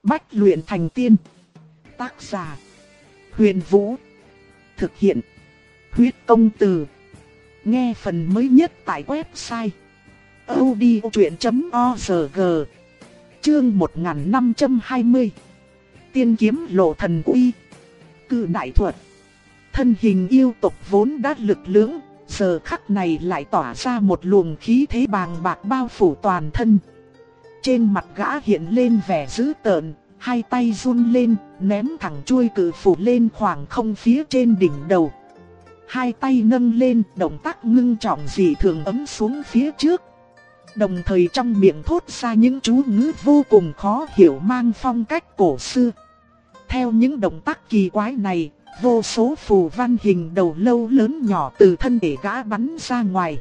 Bách luyện thành tiên. Tác giả: Huyền Vũ. Thực hiện: Huyết Công Từ. Nghe phần mới nhất tại website audiochuyện.org. Chương 1520. Tiên kiếm lộ thần uy. Cự đại thuật. Thân hình yêu tộc vốn đã lực lưỡng, giờ khắc này lại tỏa ra một luồng khí thế bàng bạc bao phủ toàn thân. Trên mặt gã hiện lên vẻ dữ tợn, hai tay run lên, ném thẳng chuôi cự phủ lên khoảng không phía trên đỉnh đầu. Hai tay nâng lên, động tác ngưng trọng dị thường ấm xuống phía trước. Đồng thời trong miệng thốt ra những chú ngữ vô cùng khó hiểu mang phong cách cổ xưa. Theo những động tác kỳ quái này, vô số phù văn hình đầu lâu lớn nhỏ từ thân thể gã bắn ra ngoài.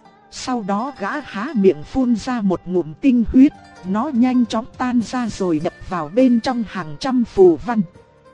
Sau đó gã há miệng phun ra một ngụm tinh huyết, nó nhanh chóng tan ra rồi đập vào bên trong hàng trăm phù văn.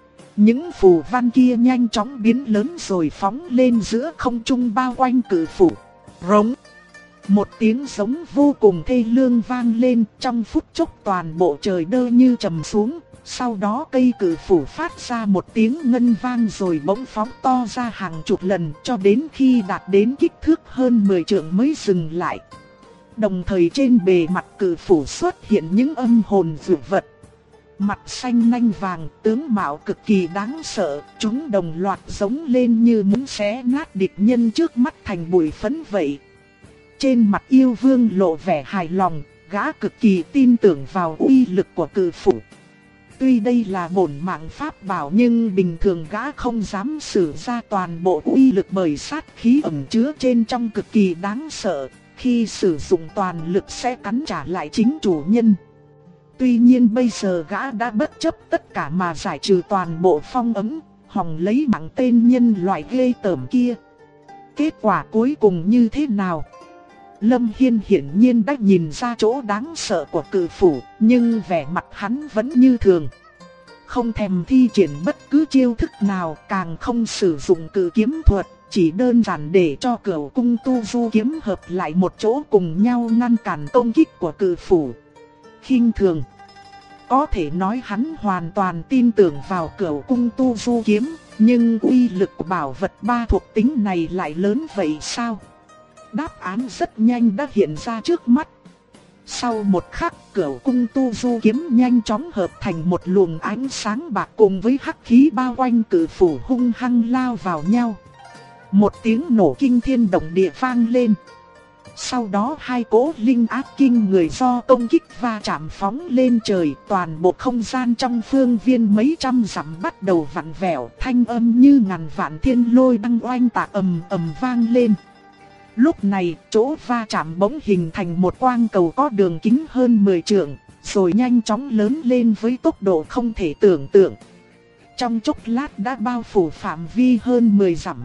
Những phù văn kia nhanh chóng biến lớn rồi phóng lên giữa không trung bao quanh cự phủ. Rống! Một tiếng giống vô cùng thê lương vang lên, trong phút chốc toàn bộ trời đơ như trầm xuống. Sau đó cây cự phủ phát ra một tiếng ngân vang rồi bỗng phóng to ra hàng chục lần cho đến khi đạt đến kích thước hơn 10 trượng mới dừng lại. Đồng thời trên bề mặt cự phủ xuất hiện những âm hồn dữ vật. Mặt xanh nanh vàng, tướng mạo cực kỳ đáng sợ, chúng đồng loạt giống lên như muốn xé nát địch nhân trước mắt thành bụi phấn vậy. Trên mặt yêu vương lộ vẻ hài lòng, gã cực kỳ tin tưởng vào uy lực của cự phủ. Tuy đây là bổn mạng pháp bảo nhưng bình thường gã không dám sử ra toàn bộ uy lực bởi sát khí ẩn chứa trên trong cực kỳ đáng sợ, khi sử dụng toàn lực sẽ cắn trả lại chính chủ nhân. Tuy nhiên bây giờ gã đã bất chấp tất cả mà giải trừ toàn bộ phong ấn, hòng lấy mạng tên nhân loại ghê tởm kia. Kết quả cuối cùng như thế nào? Lâm Hiên hiển nhiên đã nhìn ra chỗ đáng sợ của cự phủ, nhưng vẻ mặt hắn vẫn như thường. Không thèm thi triển bất cứ chiêu thức nào, càng không sử dụng cự kiếm thuật, chỉ đơn giản để cho Cửu Cung Tu Du kiếm hợp lại một chỗ cùng nhau ngăn cản công kích của cự phủ. Khinh thường. Có thể nói hắn hoàn toàn tin tưởng vào Cửu Cung Tu Du kiếm, nhưng uy lực của bảo vật ba thuộc tính này lại lớn vậy sao? Đáp án rất nhanh đã hiện ra trước mắt. Sau một khắc, Cửu Cung Tu Du kiếm nhanh chóng hợp thành một luồng ánh sáng bạc cùng với hắc khí bao quanh cự phủ hung hăng lao vào nhau. Một tiếng nổ kinh thiên động địa vang lên. Sau đó hai cỗ linh áp kinh người do công kích va chạm phóng lên trời, toàn bộ không gian trong phương viên mấy trăm dặm bắt đầu vặn vẹo, thanh âm như ngàn vạn thiên lôi đang oanh tạc ầm ầm vang lên. Lúc này, chỗ va chạm bỗng hình thành một quang cầu có đường kính hơn 10 trượng, rồi nhanh chóng lớn lên với tốc độ không thể tưởng tượng. Trong chốc lát đã bao phủ phạm vi hơn 10 dặm.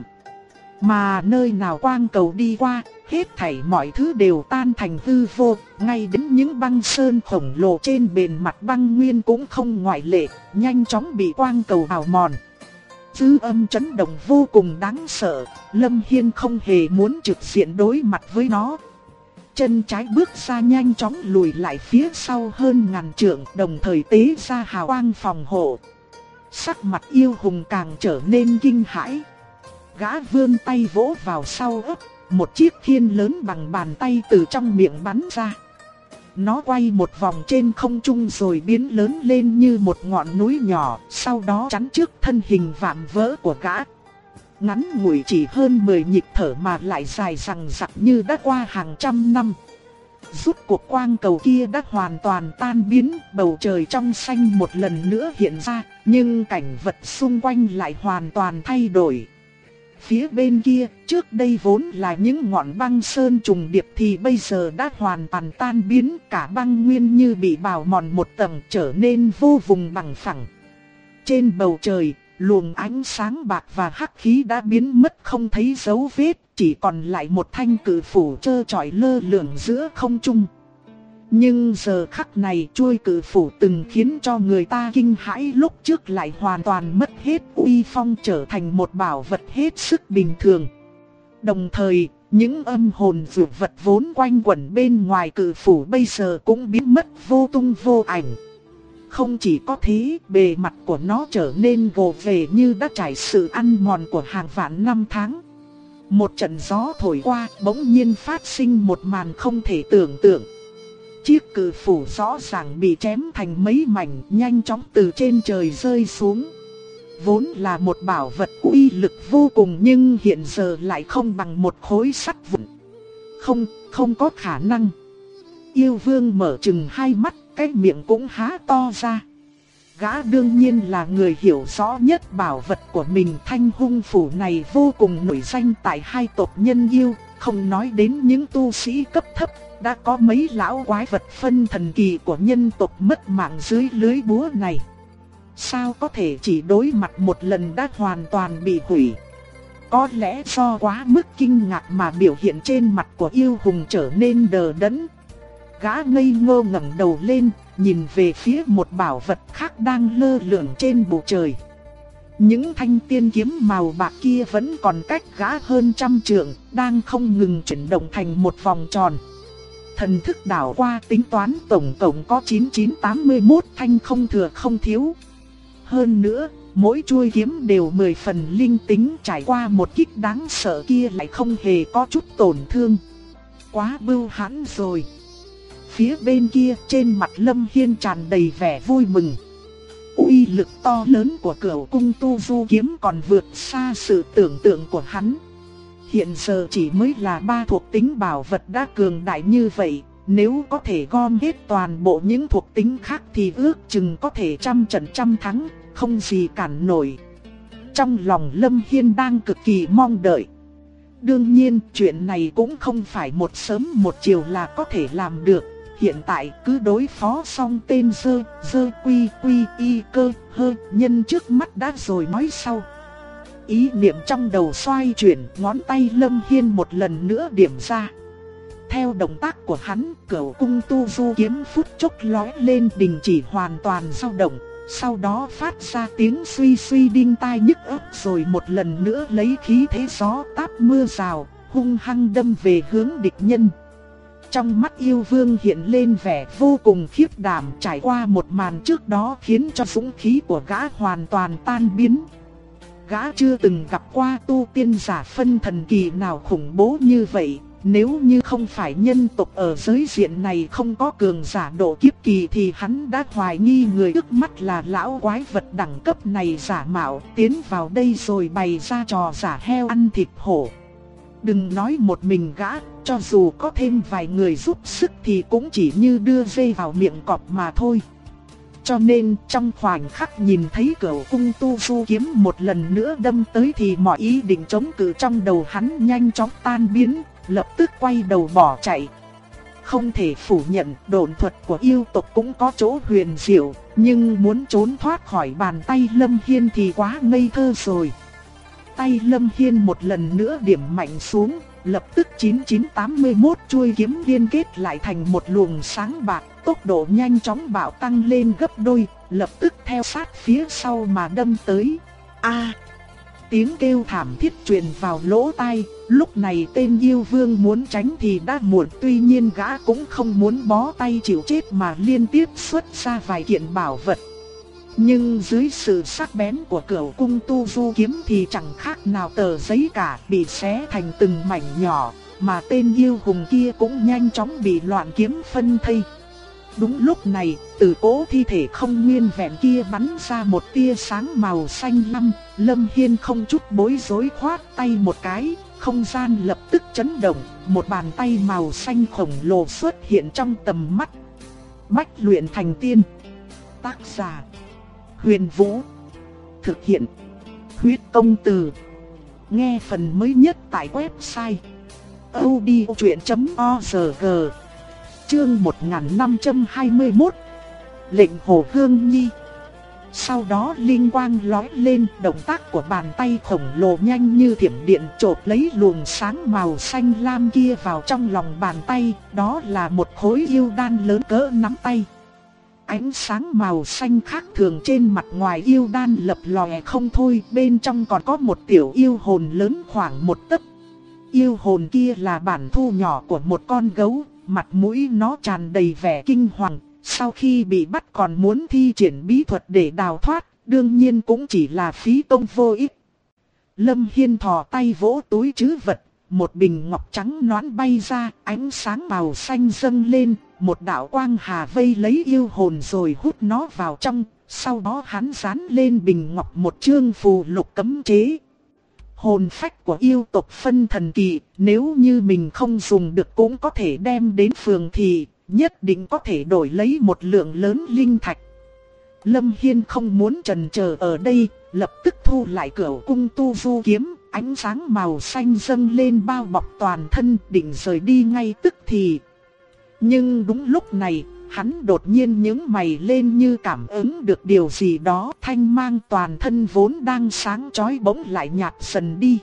Mà nơi nào quang cầu đi qua, hết thảy mọi thứ đều tan thành hư vô, ngay đến những băng sơn khổng lồ trên bề mặt băng nguyên cũng không ngoại lệ, nhanh chóng bị quang cầu bào mòn. Dư âm chấn động vô cùng đáng sợ, Lâm Hiên không hề muốn trực diện đối mặt với nó. Chân trái bước ra nhanh chóng lùi lại phía sau hơn ngàn trượng, đồng thời tế ra hào quang phòng hộ. Sắc mặt yêu hùng càng trở nên kinh hãi. Gã vươn tay vỗ vào sau ấp, một chiếc khiên lớn bằng bàn tay từ trong miệng bắn ra. Nó quay một vòng trên không trung rồi biến lớn lên như một ngọn núi nhỏ, sau đó chắn trước thân hình vạm vỡ của gã. Ngắn ngủi chỉ hơn 10 nhịp thở mà lại dài dằng dặc như đã qua hàng trăm năm. Rút cuộc quang cầu kia đã hoàn toàn tan biến, bầu trời trong xanh một lần nữa hiện ra, nhưng cảnh vật xung quanh lại hoàn toàn thay đổi. Phía bên kia, trước đây vốn là những ngọn băng sơn trùng điệp thì bây giờ đã hoàn toàn tan biến, cả băng nguyên như bị bào mòn một tầng trở nên vô vùng bằng phẳng. Trên bầu trời, luồng ánh sáng bạc và hắc khí đã biến mất không thấy dấu vết, chỉ còn lại một thanh cự phủ trơ trọi lơ lửng giữa không trung. Nhưng giờ khắc này chuôi cự phủ từng khiến cho người ta kinh hãi lúc trước lại hoàn toàn mất hết uy phong, trở thành một bảo vật hết sức bình thường. Đồng thời, những âm hồn dữ vật vốn quanh quẩn bên ngoài cự phủ bây giờ cũng biến mất vô tung vô ảnh. Không chỉ có thế, bề mặt của nó trở nên gồ ghề như đã trải sự ăn mòn của hàng vạn năm tháng. Một trận gió thổi qua, bỗng nhiên phát sinh một màn không thể tưởng tượng. Chiếc cự phủ rõ ràng bị chém thành mấy mảnh, nhanh chóng từ trên trời rơi xuống. Vốn là một bảo vật uy lực vô cùng nhưng hiện giờ lại không bằng một khối sắt vụn. Không có khả năng. Yêu vương mở trừng hai mắt, cái miệng cũng há to ra. Gã đương nhiên là người hiểu rõ nhất bảo vật của mình. Thanh hung phủ này vô cùng nổi danh tại hai tộc nhân yêu, không nói đến những tu sĩ cấp thấp. Đã có mấy lão quái vật phân thần kỳ của nhân tộc mất mạng dưới lưới búa này. Sao có thể chỉ đối mặt một lần đã hoàn toàn bị hủy? Có lẽ do quá mức kinh ngạc mà biểu hiện trên mặt của yêu hùng trở nên đờ đẫn. Gã ngây ngô ngẩng đầu lên, nhìn về phía một bảo vật khác đang lơ lửng trên bầu trời. Những thanh tiên kiếm màu bạc kia vẫn còn cách gã hơn trăm trượng, đang không ngừng chuyển động thành một vòng tròn. Thần thức đảo qua tính toán tổng cộng có 9981 thanh, không thừa không thiếu. Hơn nữa, mỗi chuôi kiếm đều 10 phần linh tính, trải qua một kích đáng sợ kia lại không hề có chút tổn thương. Quá bưu hãn rồi. Phía bên kia trên mặt Lâm Hiên tràn đầy vẻ vui mừng. Uy lực to lớn của Cửu Cung Tu Du kiếm còn vượt xa sự tưởng tượng của hắn. Hiện giờ chỉ mới là 3 thuộc tính bảo vật đã cường đại như vậy, nếu có thể gom hết toàn bộ những thuộc tính khác thì ước chừng có thể trăm trận trăm thắng, không gì cản nổi. Trong lòng Lâm Hiên đang cực kỳ mong đợi. Đương nhiên chuyện này cũng không phải một sớm một chiều là có thể làm được. Hiện tại cứ đối phó xong tên dơ quy y cơ hơ nhân trước mắt đã rồi nói sau. Ý niệm trong đầu xoay chuyển, ngón tay Lâm Hiên một lần nữa điểm ra. Theo động tác của hắn, Cửu Cung Tu Du kiếm phút chốc lóe lên đình chỉ hoàn toàn dao động. Sau đó phát ra tiếng suy suy đinh tai nhức óc, rồi một lần nữa lấy khí thế gió táp mưa rào, hung hăng đâm về hướng địch nhân. Trong mắt yêu vương hiện lên vẻ vô cùng khiếp đảm, trải qua một màn trước đó khiến cho dũng khí của gã hoàn toàn tan biến. Gã chưa từng gặp qua tu tiên giả phân thần kỳ nào khủng bố như vậy. Nếu như không phải nhân tộc ở giới diện này không có cường giả độ kiếp kỳ thì hắn đã hoài nghi người trước mắt là lão quái vật đẳng cấp này giả mạo, tiến vào đây rồi bày ra trò giả heo ăn thịt hổ. Đừng nói một mình gã, cho dù có thêm vài người giúp sức thì cũng chỉ như đưa dây vào miệng cọp mà thôi. Cho nên trong khoảnh khắc nhìn thấy Cửu Cung Tu Du kiếm một lần nữa đâm tới thì mọi ý định chống cự trong đầu hắn nhanh chóng tan biến, lập tức quay đầu bỏ chạy. Không thể phủ nhận độn thuật của yêu tộc cũng có chỗ huyền diệu, nhưng muốn trốn thoát khỏi bàn tay Lâm Hiên thì quá ngây thơ rồi. Tay Lâm Hiên một lần nữa điểm mạnh xuống, lập tức 9981 chuôi kiếm liên kết lại thành một luồng sáng bạc, tốc độ nhanh chóng bạo tăng lên gấp đôi, lập tức theo sát phía sau mà đâm tới. A! Tiếng kêu thảm thiết truyền vào lỗ tai, lúc này tên yêu vương muốn tránh thì đã muộn, tuy nhiên gã cũng không muốn bó tay chịu chết mà liên tiếp xuất ra vài kiện bảo vật. Nhưng dưới sự sắc bén của Cửu Cung Tu Du kiếm thì chẳng khác nào tờ giấy cả, bị xé thành từng mảnh nhỏ, mà tên yêu hùng kia cũng nhanh chóng bị loạn kiếm phân thây. Đúng lúc này, từ cỗ thi thể không nguyên vẹn kia bắn ra một tia sáng màu xanh lam, Lâm Hiên không chút bối rối khoát tay một cái, không gian lập tức chấn động, một bàn tay màu xanh khổng lồ xuất hiện trong tầm mắt. Bách luyện thành tiên. Tác giả: Huyền Vũ. Thực hiện: Huyết Công Từ. Nghe phần mới nhất tại website audiochuyện.org. Chương 1521. Lệnh Hồ Hương Nhi. Sau đó linh quang lóe lên, động tác của bàn tay khổng lồ nhanh như thiểm điện chộp lấy luồng sáng màu xanh lam kia vào trong lòng bàn tay, đó là một khối yêu đan lớn cỡ nắm tay. Ánh sáng màu xanh khác thường trên mặt ngoài yêu đan lập lòe không thôi, bên trong còn có một tiểu yêu hồn lớn khoảng 1 tấc. Yêu hồn kia là bản thu nhỏ của một con gấu, mặt mũi nó tràn đầy vẻ kinh hoàng, Sau khi bị bắt còn muốn thi triển bí thuật để đào thoát, đương nhiên cũng chỉ là phí công vô ích. Lâm Hiên thò tay vỗ túi trữ vật, một bình ngọc trắng nõn bay ra, ánh sáng màu xanh dâng lên, một đạo quang hà vây lấy yêu hồn rồi hút nó vào trong, sau đó hắn dán lên bình ngọc một chương phù lục cấm chế. Hồn phách của yêu tộc phân thần kỳ, nếu như mình không dùng được cũng có thể đem đến phường thị, nhất định có thể đổi lấy một lượng lớn linh thạch. Lâm Hiên không muốn chần chờ ở đây, lập tức thu lại Cửu Cung Tu Du kiếm, ánh sáng màu xanh dâng lên bao bọc toàn thân, định rời đi ngay tức thì. Nhưng đúng lúc này, hắn đột nhiên nhướng mày lên như cảm ứng được điều gì đó, thanh mang toàn thân vốn đang sáng chói bỗng lại nhạt dần đi.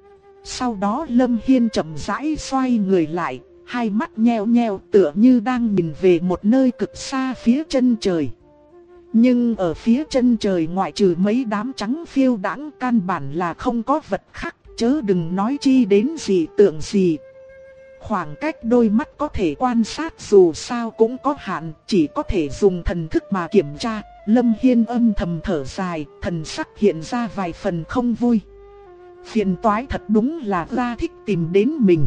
Sau đó Lâm Hiên chậm rãi xoay người lại, hai mắt nheo nheo tựa như đang nhìn về một nơi cực xa phía chân trời. Nhưng ở phía chân trời ngoại trừ mấy đám trắng phiêu đãng, căn bản là không có vật khác, chớ đừng nói chi đến dị tượng gì. Khoảng cách đôi mắt có thể quan sát dù sao cũng có hạn, chỉ có thể dùng thần thức mà kiểm tra. Lâm Hiên âm thầm thở dài, thần sắc hiện ra vài phần không vui. Phiền toái thật đúng là ra thích tìm đến mình.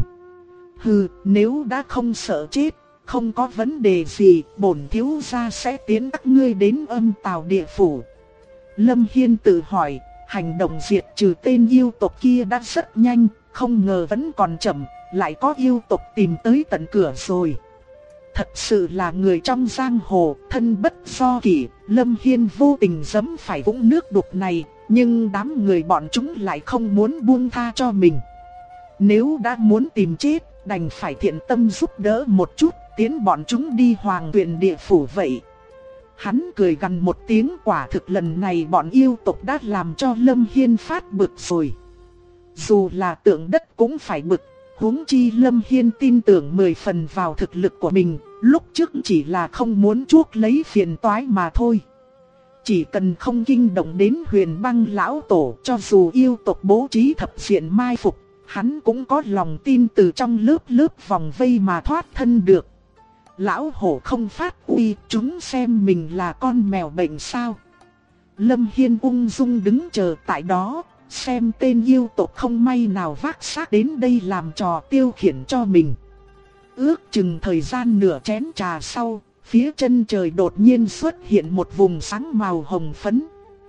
Hừ, nếu đã không sợ chết, không có vấn đề gì, bổn thiếu gia sẽ tiến các ngươi đến Âm Tào địa phủ. Lâm Hiên tự hỏi, hành động diệt trừ tên yêu tộc kia đã rất nhanh, không ngờ vẫn còn chậm, lại có yêu tộc tìm tới tận cửa rồi. Thật sự là người trong giang hồ, thân bất do kỷ, Lâm Hiên vô tình giẫm phải vũng nước đục này, nhưng đám người bọn chúng lại không muốn buông tha cho mình. Nếu đã muốn tìm chết, đành phải thiện tâm giúp đỡ một chút, tiến bọn chúng đi Hoàng Tuyền địa phủ vậy. Hắn cười gằn một tiếng, quả thực lần này bọn yêu tộc đã làm cho Lâm Hiên phát bực rồi. Dù là tượng đất cũng phải bực, huống chi Lâm Hiên tin tưởng 10 phần vào thực lực của mình, lúc trước chỉ là không muốn chuốc lấy phiền toái mà thôi. Chỉ cần không kinh động đến Huyền Băng lão tổ, cho dù yêu tộc bố trí thập diện mai phục, hắn cũng có lòng tin từ trong lớp vòng vây mà thoát thân được. Lão hổ không phát uy, chúng xem mình là con mèo bệnh sao? Lâm Hiên ung dung đứng chờ tại đó, xem tên yêu tộc không may nào vác xác đến đây làm trò tiêu khiển cho mình. Ước chừng thời gian nửa chén trà sau, phía chân trời đột nhiên xuất hiện một vùng sáng màu hồng phấn.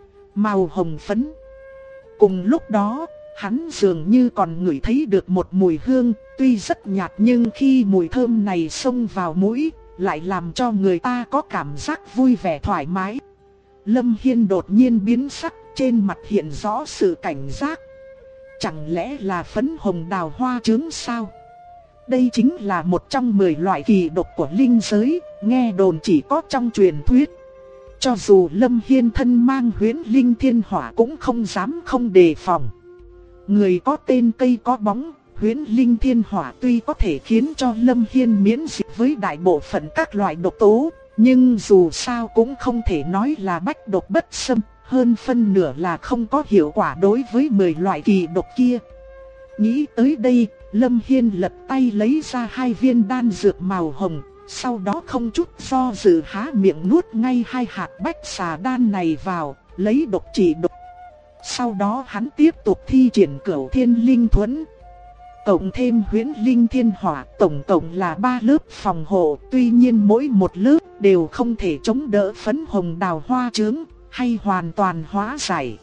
Màu hồng phấn. Cùng lúc đó, hắn dường như còn ngửi thấy được một mùi hương, tuy rất nhạt nhưng khi mùi thơm này xông vào mũi, lại làm cho người ta có cảm giác vui vẻ thoải mái. Lâm Hiên đột nhiên biến sắc, trên mặt hiện rõ sự cảnh giác. Chẳng lẽ là phấn hồng đào hoa trứng sao? Đây chính là một trong 10 loại kỳ độc của linh giới, nghe đồn chỉ có trong truyền thuyết. Cho dù Lâm Hiên thân mang huyễn linh thiên hỏa cũng không dám không đề phòng. Người có tên cây có bóng, huyễn linh thiên hỏa tuy có thể khiến cho Lâm Hiên miễn dịch với đại bộ phận các loại độc tố, nhưng dù sao cũng không thể nói là bách độc bất xâm, hơn phân nửa là không có hiệu quả đối với 10 loại kỳ độc kia. Nghĩ tới đây, Lâm Hiên lật tay lấy ra 2 viên đan dược màu hồng, sau đó không chút do dự há miệng nuốt ngay 2 hạt bách xà đan này vào, lấy độc trị độc. Sau đó hắn tiếp tục thi triển Cửu Thiên Linh Thuẫn, cộng thêm huyễn linh thiên hỏa, tổng cộng là 3 lớp phòng hộ, tuy nhiên mỗi một lớp đều không thể chống đỡ phấn hồng đào hoa trứng, hay hoàn toàn hóa giải.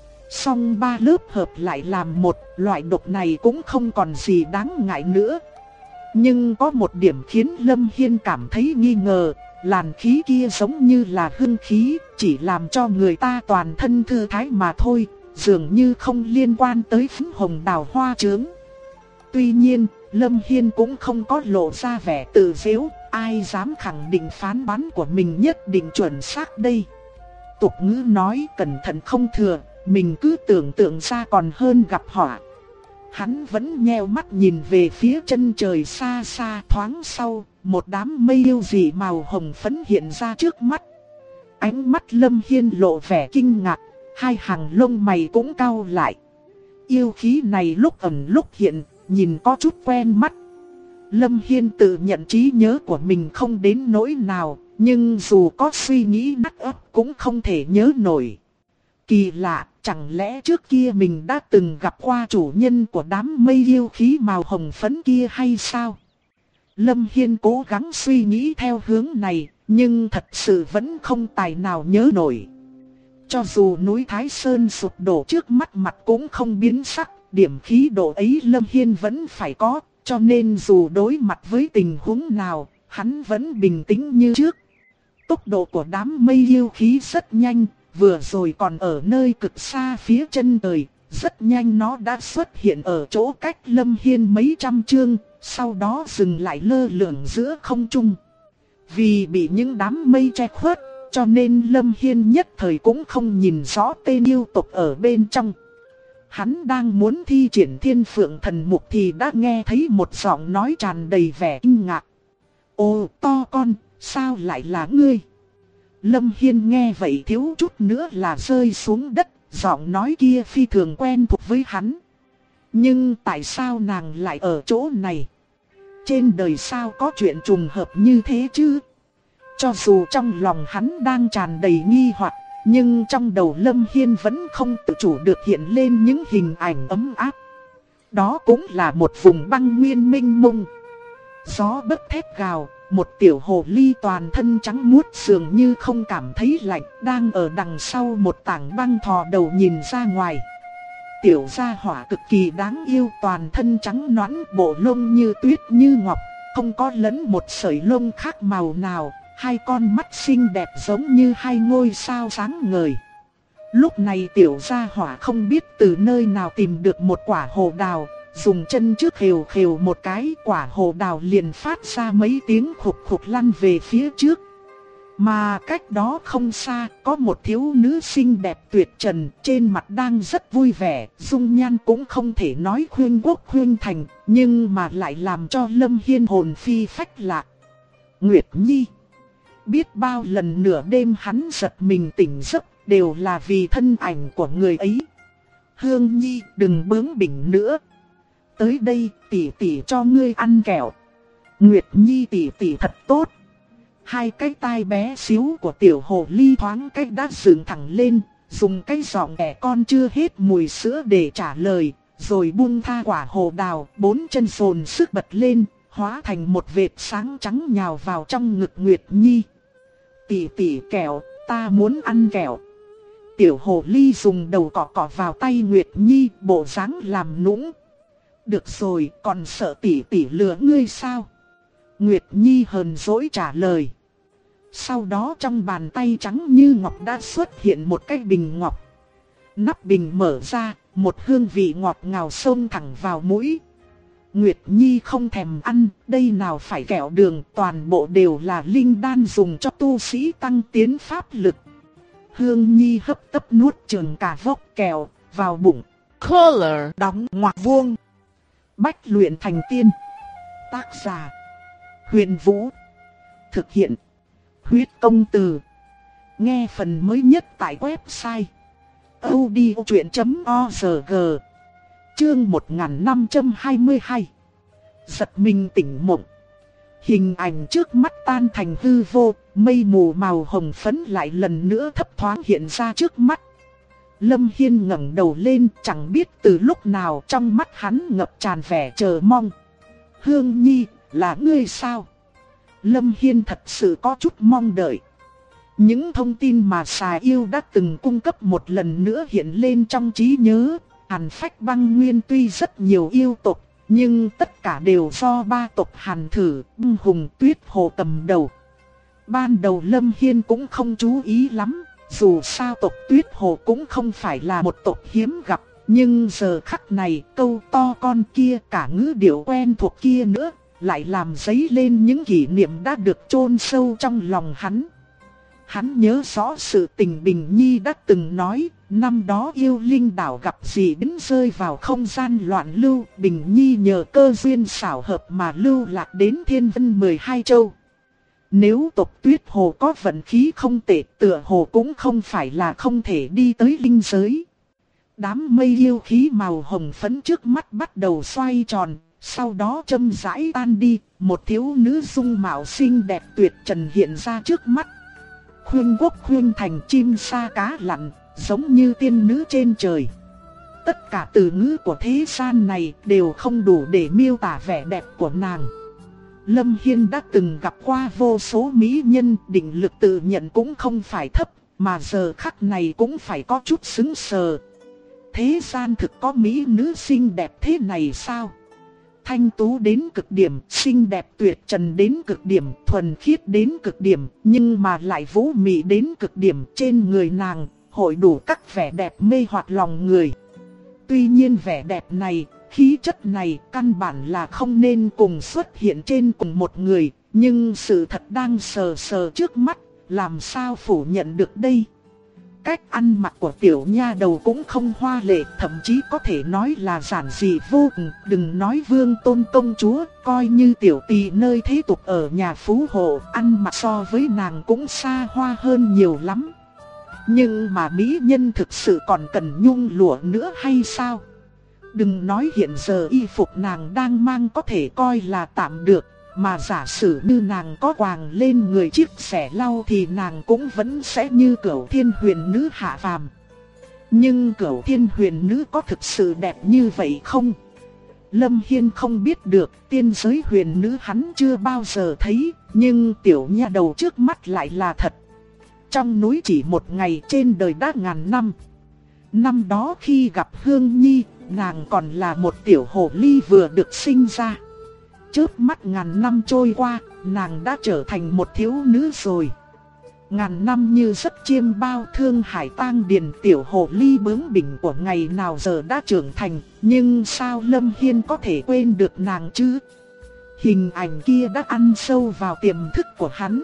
Song 3 lớp hợp lại làm một, loại độc này cũng không còn gì đáng ngại nữa. Nhưng có một điểm khiến Lâm Hiên cảm thấy nghi ngờ, làn khí kia giống như là hương khí, chỉ làm cho người ta toàn thân thư thái mà thôi, dường như không liên quan tới phấn hồng đào hoa trứng. Tuy nhiên, Lâm Hiên cũng không có lộ ra vẻ tự giễu, ai dám khẳng định phán đoán của mình nhất định chuẩn xác đây. Tục ngữ nói cẩn thận không thừa, mình cứ tưởng tượng ra còn hơn gặp họa. Hắn vẫn nheo mắt nhìn về phía chân trời xa xa, thoáng sau, một đám mây yêu dị màu hồng phấn hiện ra trước mắt. Ánh mắt Lâm Hiên lộ vẻ kinh ngạc, 2 hàng lông mày cũng cau lại. Yêu khí này lúc ẩn lúc hiện, nhìn có chút quen mắt. Lâm Hiên tự nhận trí nhớ của mình không đến nỗi nào, nhưng dù có suy nghĩ nát óc cũng không thể nhớ nổi. Kỳ lạ, chẳng lẽ trước kia mình đã từng gặp qua chủ nhân của đám mây yêu khí màu hồng phấn kia hay sao? Lâm Hiên cố gắng suy nghĩ theo hướng này, nhưng thật sự vẫn không tài nào nhớ nổi. Cho dù núi Thái Sơn sụp đổ trước mắt mặt cũng không biến sắc, điểm khí độ ấy Lâm Hiên vẫn phải có, cho nên dù đối mặt với tình huống nào, hắn vẫn bình tĩnh như trước. Tốc độ của đám mây yêu khí rất nhanh, vừa rồi còn ở nơi cực xa phía chân trời, rất nhanh nó đã xuất hiện ở chỗ cách Lâm Hiên mấy trăm trượng, sau đó dừng lại lơ lửng giữa không trung. Vì bị những đám mây che khuất, cho nên Lâm Hiên nhất thời cũng không nhìn rõ tên yêu tộc ở bên trong. Hắn đang muốn thi triển Thiên Phượng Thần Mục thì đã nghe thấy một giọng nói tràn đầy vẻ kinh ngạc. Ồ, to con, sao lại là ngươi? Lâm Hiên nghe vậy thiếu chút nữa là rơi xuống đất, giọng nói kia phi thường quen thuộc với hắn. Nhưng tại sao nàng lại ở chỗ này? Trên đời sao có chuyện trùng hợp như thế chứ? Cho dù trong lòng hắn đang tràn đầy nghi hoặc, nhưng trong đầu Lâm Hiên vẫn không tự chủ được hiện lên những hình ảnh ấm áp. Đó cũng là một vùng băng nguyên mênh mông. Gió bấc thét gào, một tiểu hồ ly toàn thân trắng muốt dường như không cảm thấy lạnh, đang ở đằng sau một tảng băng thò đầu nhìn ra ngoài. Tiểu gia hỏa cực kỳ đáng yêu, toàn thân trắng nõn, bộ lông như tuyết như ngọc, không có lẫn một sợi lông khác màu nào, hai con mắt xinh đẹp giống như hai ngôi sao sáng ngời. Lúc này tiểu gia hỏa không biết từ nơi nào tìm được một quả hồ đào, dùng chân trước khều khều một cái, quả hồ đào liền phát ra mấy tiếng khục khục lăn về phía trước. Mà cách đó không xa, có một thiếu nữ xinh đẹp tuyệt trần, trên mặt đang rất vui vẻ, dung nhan cũng không thể nói khuyên quốc khuyên thành, nhưng mà lại làm cho Lâm Hiên hồn phi phách lạc. Nguyệt Nhi. Biết bao lần nửa đêm hắn giật mình tỉnh giấc, đều là vì thân ảnh của người ấy. Hương Nhi, đừng bướng bỉnh nữa. Tới đây, tỷ tỷ cho ngươi ăn kẹo. Nguyệt Nhi tỷ tỷ thật tốt. Hai cái tai bé xíu của tiểu hồ ly thoáng cách đã dựng thẳng lên, dùng cái giọng trẻ con chưa hết mùi sữa để trả lời, rồi buông tha quả hồ đào, bốn chân phồn sức bật lên, hóa thành một vệt sáng trắng nhào vào trong ngực Nguyệt Nhi. Tỷ tỷ kẹo, ta muốn ăn kẹo. Tiểu hồ ly dùng đầu cọ cọ vào tay Nguyệt Nhi, bộ dáng làm nũng. Được rồi, còn sợ tỷ tỷ lừa ngươi sao? Nguyệt Nhi hờn dỗi trả lời. Sau đó trong bàn tay trắng như ngọc đã xuất hiện một cái bình ngọc. Nắp bình mở ra, một hương vị ngọt ngào xông thẳng vào mũi. Nguyệt Nhi không thèm ăn, đây nào phải kẹo đường, toàn bộ đều là linh đan dùng cho tu sĩ tăng tiến pháp lực. Hương Nhi hấp tấp nuốt chừng cả vốc kẹo vào bụng. Color đóng ngoặc vuông. Bách luyện thành tiên. Tác giả Huyền Vũ. Thực hiện Huyết Công Từ. Nghe phần mới nhất tại website audiochuyện.org. Chương 1522. Giật mình tỉnh mộng. Hình ảnh trước mắt tan thành hư vô, mây mù màu hồng phấn lại lần nữa thấp thoáng hiện ra trước mắt. Lâm Hiên ngẩng đầu lên, chẳng biết từ lúc nào trong mắt hắn ngập tràn vẻ chờ mong. Hương Nhi, là ngươi sao? Lâm Hiên thật sự có chút mong đợi. Những thông tin mà xà yêu đã từng cung cấp một lần nữa hiện lên trong trí nhớ. Hàn Phách Băng Nguyên tuy rất nhiều yêu tộc, nhưng tất cả đều do ba tộc Hàn Thử, Băng Hùng, Tuyết Hồ cầm đầu. Ban đầu Lâm Hiên cũng không chú ý lắm, dù sao tộc Tuyết Hồ cũng không phải là một tộc hiếm gặp. Nhưng giờ khắc này câu to con kia, cả ngữ điệu quen thuộc kia nữa, lại làm dấy lên những kỷ niệm đã được chôn sâu trong lòng hắn. Hắn nhớ rõ sự tình Bình Nhi đã từng nói, năm đó yêu linh đảo gặp dị biến rơi vào không gian loạn lưu, Bình Nhi nhờ cơ duyên xảo hợp mà lưu lạc đến Thiên Vân 12 châu. Nếu tộc Tuyết Hồ có vận khí không tệ, tựa hồ cũng không phải là không thể đi tới linh giới. Đám mây yêu khí màu hồng phấn trước mắt bắt đầu xoay tròn, Sau đó chậm rãi tan đi, một thiếu nữ dung mạo xinh đẹp tuyệt trần hiện ra trước mắt. Khuyên quốc khuyên thành chim sa cá lặn, giống như tiên nữ trên trời. Tất cả từ ngữ của thế gian này đều không đủ để miêu tả vẻ đẹp của nàng. Lâm Hiên đã từng gặp qua vô số mỹ nhân, định lực tự nhận cũng không phải thấp, mà giờ khắc này cũng phải có chút sững sờ. Thế gian thực có mỹ nữ xinh đẹp thế này sao? Thanh tú đến cực điểm, xinh đẹp tuyệt trần đến cực điểm, thuần khiết đến cực điểm, nhưng mà lại vũ mị đến cực điểm. Trên người nàng hội đủ các vẻ đẹp mê hoặc lòng người. Tuy nhiên vẻ đẹp này, khí chất này căn bản là không nên cùng xuất hiện trên cùng một người, nhưng sự thật đang sờ sờ trước mắt, làm sao phủ nhận được đây? Cách ăn mặc của tiểu nha đầu cũng không hoa lệ, thậm chí có thể nói là giản dị vô cùng. Đừng nói vương tôn công chúa, coi như tiểu tỳ nơi thế tục ở nhà phú hộ, ăn mặc so với nàng cũng xa hoa hơn nhiều lắm. Nhưng mà mỹ nhân thực sự còn cần nhung lụa nữa hay sao? Đừng nói hiện giờ y phục nàng đang mang có thể coi là tạm được, mà giả sử như nàng có quàng lên người chiếc xẻ lau thì nàng cũng vẫn sẽ như Cửu Thiên Huyền Nữ hạ phàm. Nhưng Cửu Thiên Huyền Nữ có thực sự đẹp như vậy không? Lâm Hiên không biết được, tiên giới huyền nữ hắn chưa bao giờ thấy, nhưng tiểu nha đầu trước mắt lại là thật. Trong núi chỉ một ngày, trên đời đã ngàn năm. Năm đó khi gặp Hương Nhi, nàng còn là một tiểu hồ ly vừa được sinh ra. Chớp mắt ngàn năm trôi qua, nàng đã trở thành một thiếu nữ rồi. Ngàn năm như giấc chiêm bao, thương hải tang điền, tiểu hồ ly bướng bỉnh của ngày nào giờ đã trưởng thành. Nhưng sao Lâm Hiên có thể quên được nàng chứ? Hình ảnh kia đã ăn sâu vào tiềm thức của hắn.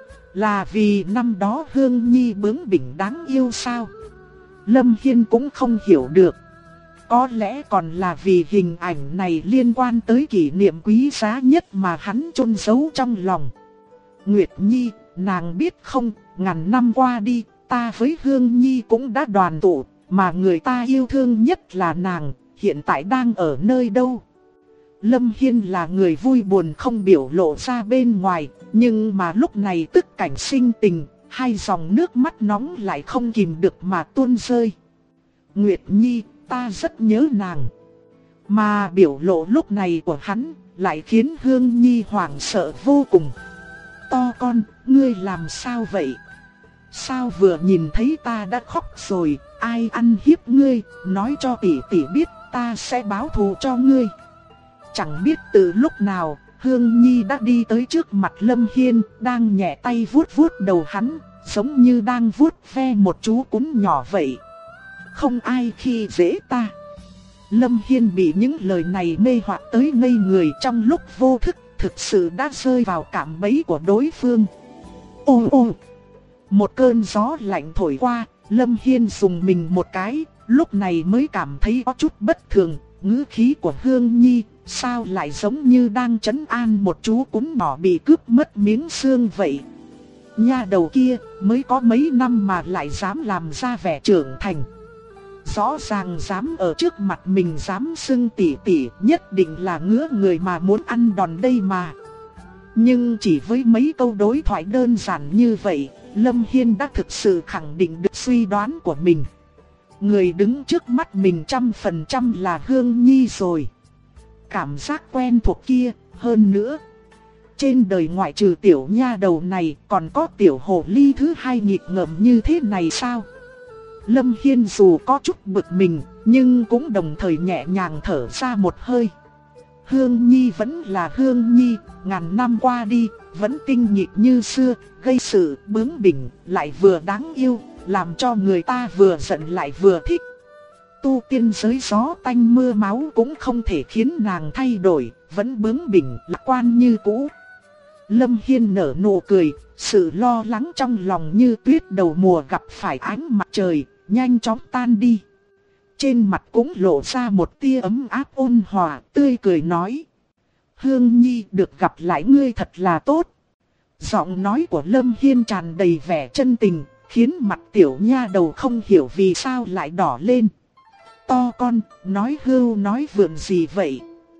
Là vì năm đó Hương Nhi bướng bỉnh đáng yêu sao? Lâm Hiên cũng không hiểu được. Có lẽ còn là vì hình ảnh này liên quan tới kỷ niệm quý giá nhất mà hắn chôn giấu trong lòng. Nguyệt Nhi, nàng biết không, ngàn năm qua đi, ta với Hương Nhi cũng đã đoàn tụ, mà người ta yêu thương nhất là nàng, hiện tại đang ở nơi đâu? Lâm Hiên là người vui buồn không biểu lộ ra bên ngoài, nhưng mà lúc này tức cảnh sinh tình, hai dòng nước mắt nóng lại không kìm được mà tuôn rơi. Nguyệt Nhi, ta rất nhớ nàng. Mà biểu lộ lúc này của hắn lại khiến Hương Nhi hoảng sợ vô cùng. To con, ngươi làm sao vậy? Sao vừa nhìn thấy ta đã khóc rồi, ai ăn hiếp ngươi, nói cho tỷ tỷ biết, ta sẽ báo thù cho ngươi. Chẳng biết từ lúc nào, Hương Nhi đã đi tới trước mặt Lâm Hiên, đang nhẹ tay vuốt vuốt đầu hắn, giống như đang vuốt ve một chú cún nhỏ vậy. Không ai khi dễ ta. Lâm Hiên bị những lời này mê hoặc tới ngây người, trong lúc vô thức, thực sự đã rơi vào cạm bẫy của đối phương. Ô ô, một cơn gió lạnh thổi qua, Lâm Hiên dùng mình một cái, lúc này mới cảm thấy có chút bất thường. Ngữ khí của Hương Nhi sao lại giống như đang trấn an một chú cún nhỏ bị cướp mất miếng xương vậy. Nha đầu kia mới có mấy năm mà lại dám làm ra vẻ trưởng thành. Rõ ràng dám ở trước mặt mình dám xưng tỷ tỷ, nhất định là ngứa người mà muốn ăn đòn đây mà. Nhưng chỉ với mấy câu đối thoại đơn giản như vậy, Lâm Hiên đã thực sự khẳng định được suy đoán của mình. Người đứng trước mắt mình 100% là Hương Nhi rồi. Cảm giác quen thuộc kia, hơn nữa, trên đời ngoại trừ tiểu nha đầu này còn có tiểu hồ ly thứ hai nghịch ngợm như thế này sao? Lâm Hiên dù có chút bực mình, nhưng cũng đồng thời nhẹ nhàng thở ra một hơi. Hương Nhi vẫn là Hương Nhi, ngàn năm qua đi, vẫn tinh nghịch như xưa, gây sự bướng bỉnh, lại vừa đáng yêu, làm cho người ta vừa giận lại vừa thích. Tu tiên giới gió tanh mưa máu cũng không thể khiến nàng thay đổi, vẫn bướng bỉnh, lạc quan như cũ. Lâm Hiên nở nụ cười, sự lo lắng trong lòng như tuyết đầu mùa gặp phải ánh mặt trời, nhanh chóng tan đi. Trên mặt cũng lộ ra một tia ấm áp ôn hòa, tươi cười nói: Hương Nhi, được gặp lại ngươi thật là tốt. Giọng nói của Lâm Hiên tràn đầy vẻ chân tình, khiến mặt tiểu nha đầu không hiểu vì sao lại đỏ lên. To con, nói hưu nói vượn gì vậy?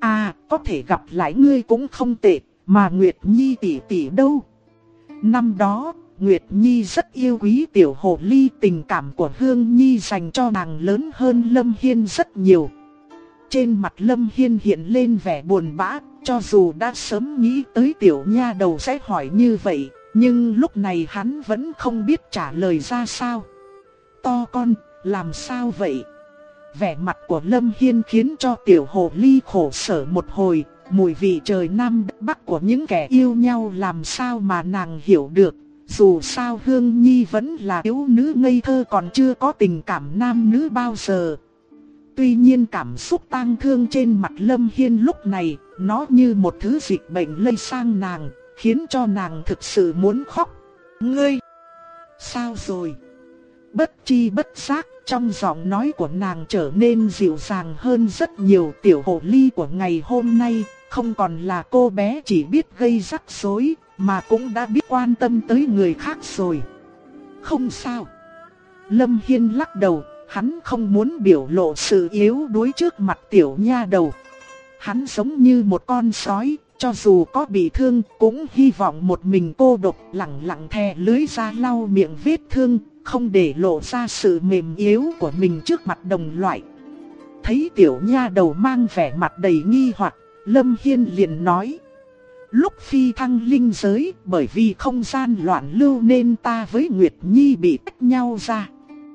À, có thể gặp lại ngươi cũng không tệ, mà Nguyệt Nhi tỷ tỷ đâu? Năm đó, Nguyệt Nhi rất yêu quý tiểu hồ ly, tình cảm của Hương Nhi dành cho nàng lớn hơn Lâm Hiên rất nhiều. Trên mặt Lâm Hiên hiện lên vẻ buồn bã, cho dù đã sớm nghĩ tới tiểu nha đầu sẽ hỏi như vậy, nhưng lúc này hắn vẫn không biết trả lời ra sao. To con, làm sao vậy? Vẻ mặt của Lâm Hiên khiến cho tiểu hồ ly khổ sở một hồi, mùi vị trời Nam đất Bắc của những kẻ yêu nhau làm sao mà nàng hiểu được. Dù sao Hương Nhi vẫn là thiếu nữ ngây thơ, còn chưa có tình cảm nam nữ bao giờ. Tuy nhiên cảm xúc tang thương trên mặt Lâm Hiên lúc này, nó như một thứ dịch bệnh lây sang nàng, khiến cho nàng thực sự muốn khóc. Ngươi, sao rồi? Bất chi bất giác, trong giọng nói của nàng trở nên dịu dàng hơn rất nhiều. Tiểu hồ ly của ngày hôm nay, không còn là cô bé chỉ biết gây rắc rối, mà cũng đã biết quan tâm tới người khác rồi. Không sao. Lâm Hiên lắc đầu, hắn không muốn biểu lộ sự yếu đuối trước mặt tiểu nha đầu. Hắn giống như một con sói, cho dù có bị thương cũng hy vọng một mình cô độc lặng lặng thè lưới ra lau miệng vết thương, không để lộ ra sự mềm yếu của mình trước mặt đồng loại. Thấy tiểu nha đầu mang vẻ mặt đầy nghi hoặc, Lâm Hiên liền nói: lúc phi thăng linh giới, bởi vì không gian loạn lưu nên ta với Nguyệt Nhi bị tách nhau ra.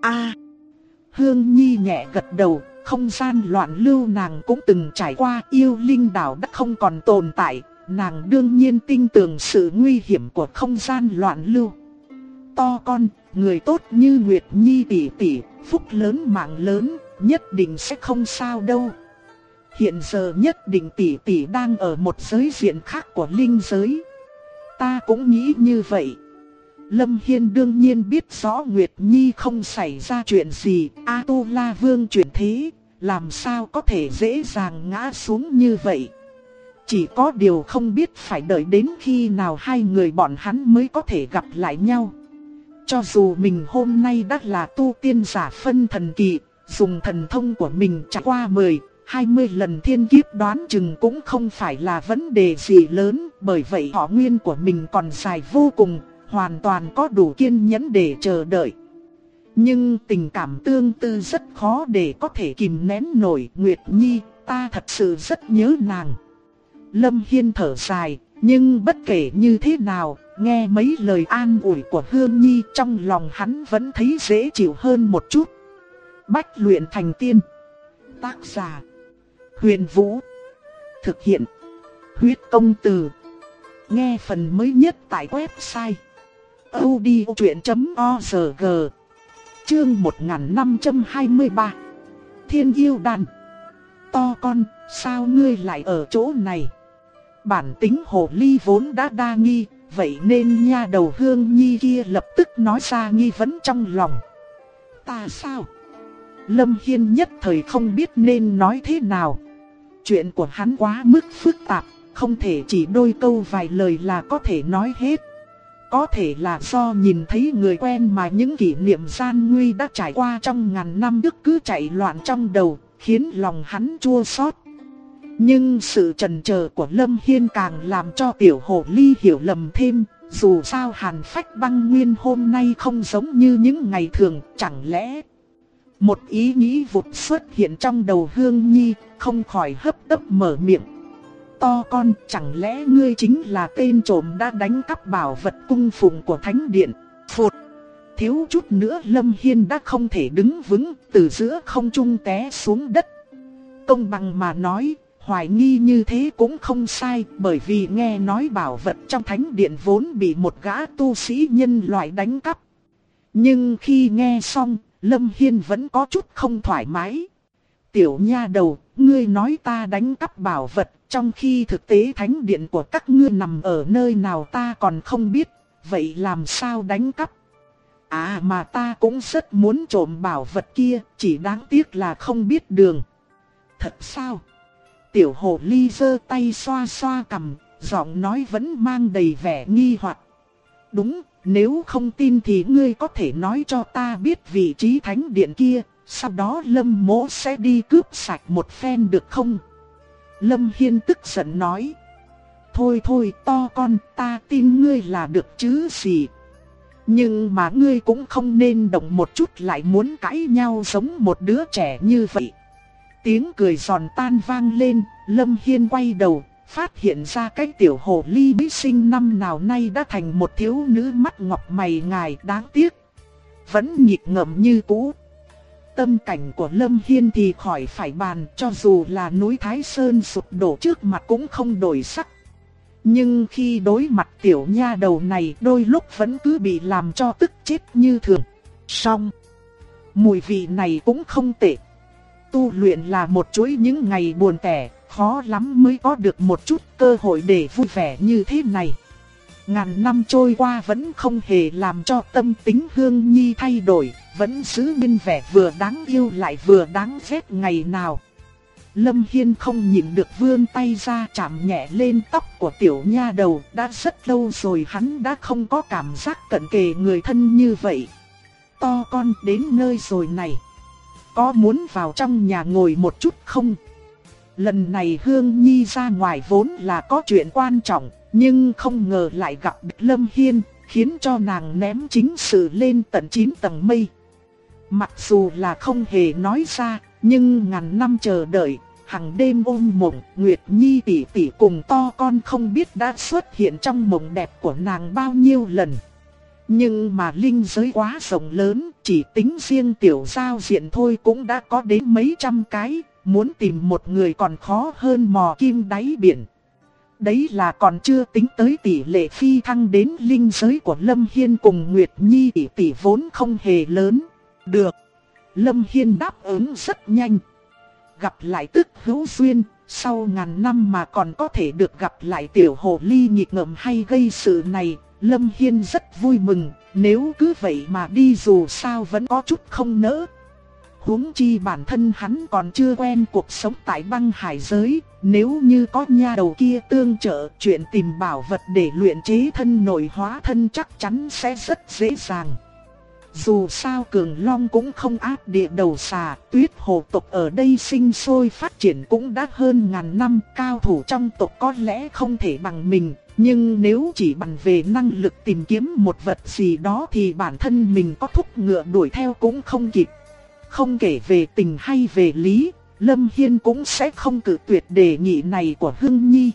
Hương Nhi nhẹ gật đầu, không gian loạn lưu nàng cũng từng trải qua, yêu linh đảo đã không còn tồn tại, nàng đương nhiên tin tưởng sự nguy hiểm của không gian loạn lưu. To con, người tốt như Nguyệt Nhi tỷ tỷ, phúc lớn mạng lớn, nhất định sẽ không sao đâu. Hiện giờ nhất định tỷ tỷ đang ở một giới diện khác của linh giới. Ta cũng nghĩ như vậy. Lâm Hiên đương nhiên biết rõ Nguyệt Nhi không xảy ra chuyện gì, A-tu-la vương chuyển thế, làm sao có thể dễ dàng ngã xuống như vậy. Chỉ có điều không biết phải đợi đến khi nào hai người bọn hắn mới có thể gặp lại nhau. Cho dù mình hôm nay đã là tu tiên giả phân thần kỳ, dùng thần thông của mình trải qua 10-20 lần thiên kiếp đoán chừng cũng không phải là vấn đề gì lớn, bởi vậy họ nguyên của mình còn dài vô cùng, hoàn toàn có đủ kiên nhẫn để chờ đợi. Nhưng tình cảm tương tư rất khó để có thể kìm nén nổi. Nguyệt Nhi, ta thật sự rất nhớ nàng. Lâm Hiên thở dài, nhưng bất kể như thế nào, nghe mấy lời an ủi của Hương Nhi, trong lòng hắn vẫn thấy dễ chịu hơn một chút. Bách luyện thành tiên. Tác giả: Huyền Vũ. Thực hiện: Huyết Công Từ. Nghe phần mới nhất tại website audiochuyện.org. Chương 1523. Thiên yêu đàn. To con, sao ngươi lại ở chỗ này? Bản tính hồ ly vốn đã đa nghi, vậy nên nha đầu Hương Nhi kia lập tức nói ra nghi vấn trong lòng. Ta sao? Lâm Hiên nhất thời không biết nên nói thế nào. Chuyện của hắn quá mức phức tạp, không thể chỉ đôi câu vài lời là có thể nói hết. Có thể là do nhìn thấy người quen mà những kỷ niệm gian nguy đã trải qua trong ngàn năm trước cứ chạy loạn trong đầu, khiến lòng hắn chua xót. Nhưng sự chần chờ của Lâm Hiên càng làm cho tiểu hồ ly hiểu lầm thêm. Dù sao Hàn Phách Băng Nguyên hôm nay không giống như những ngày thường, chẳng lẽ... Một ý nghĩ vụt xuất hiện trong đầu Hương Nhi, không khỏi hấp tấp mở miệng. To con, chẳng lẽ ngươi chính là tên trộm đã đánh cắp bảo vật cung phụng của Thánh Điện? Phụt! Thiếu chút nữa Lâm Hiên đã không thể đứng vững, từ giữa không trung té xuống đất. Công bằng mà nói, hoài nghi như thế cũng không sai, bởi vì nghe nói bảo vật trong Thánh Điện vốn bị một gã tu sĩ nhân loại đánh cắp. Nhưng khi nghe xong, Lâm Hiên vẫn có chút không thoải mái. Tiểu nha đầu, ngươi nói ta đánh cắp bảo vật, trong khi thực tế Thánh Điện của các ngươi nằm ở nơi nào ta còn không biết, vậy làm sao đánh cắp? À mà ta cũng rất muốn trộm bảo vật kia, chỉ đáng tiếc là không biết đường. Thật sao? Tiểu hồ ly giơ tay xoa xoa cằm, giọng nói vẫn mang đầy vẻ nghi hoặc. Đúng, nếu không tin thì ngươi có thể nói cho ta biết vị trí Thánh Điện kia, sau đó Lâm Mỗ sẽ đi cướp sạch một phen được không? Lâm Hiên tức giận nói. Thôi thôi to con, ta tin ngươi là được chứ gì. Nhưng mà ngươi cũng không nên động một chút lại muốn cãi nhau giống một đứa trẻ như vậy. Tiếng cười giòn tan vang lên, Lâm Hiên quay đầu, phát hiện ra cái tiểu hồ ly bí sinh năm nào nay đã thành một thiếu nữ mắt ngọc mày ngài đáng tiếc. Vẫn nhịp ngợm như cũ. Tâm cảnh của Lâm Hiên thì khỏi phải bàn, cho dù là núi Thái Sơn sụp đổ trước mặt cũng không đổi sắc. Nhưng khi đối mặt tiểu nha đầu này đôi lúc vẫn cứ bị làm cho tức chết như thường. Xong, mùi vị này cũng không tệ. Tu luyện là một chuỗi những ngày buồn tẻ, khó lắm mới có được một chút cơ hội để vui vẻ như thế này. Ngàn năm trôi qua vẫn không hề làm cho tâm tính Hương Nhi thay đổi, vẫn giữ nguyên vẻ vừa đáng yêu lại vừa đáng ghét ngày nào. Lâm Hiên không nhịn được vươn tay ra chạm nhẹ lên tóc của tiểu nha đầu, đã rất lâu rồi hắn đã không có cảm giác cận kề người thân như vậy. To con đến nơi rồi này. Có muốn vào trong nhà ngồi một chút không? Lần này Hương Nhi ra ngoài vốn là có chuyện quan trọng, nhưng không ngờ lại gặp Lâm Hiên, khiến cho nàng ném chính sự lên tận 9 tầng mây. Mặc dù là không hề nói ra, nhưng ngàn năm chờ đợi, hằng đêm ôm mộng, Nguyệt Nhi tỷ tỷ cùng to con không biết đã xuất hiện trong mộng đẹp của nàng bao nhiêu lần. Nhưng mà linh giới quá rộng lớn, chỉ tính riêng tiểu giao diện thôi cũng đã có đến mấy trăm cái, muốn tìm một người còn khó hơn mò kim đáy biển. Đấy là còn chưa tính tới tỷ lệ phi thăng đến linh giới của Lâm Hiên cùng Nguyệt Nhi tỷ tỷ vốn không hề lớn. Được, Lâm Hiên đáp ứng rất nhanh. Gặp lại tức hữu duyên, sau ngàn năm mà còn có thể được gặp lại tiểu hồ ly nghịch ngợm hay gây sự này, Lâm Hiên rất vui mừng, nếu cứ vậy mà đi dù sao vẫn có chút không nỡ. Huống chi bản thân hắn còn chưa quen cuộc sống tại băng hải giới, nếu như có nha đầu kia tương trợ, chuyện tìm bảo vật để luyện chế thân nội hóa thân chắc chắn sẽ rất dễ dàng. Dù sao Cường Long cũng không áp địa đầu xà, Tuyết Hồ tộc ở đây sinh sôi phát triển cũng đã hơn ngàn năm, cao thủ trong tộc có lẽ không thể bằng mình, nhưng nếu chỉ bằng về năng lực tìm kiếm một vật gì đó thì bản thân mình có thúc ngựa đuổi theo cũng không kịp. Không kể về tình hay về lý, Lâm Hiên cũng sẽ không cự tuyệt đề nghị này của Hương Nhi.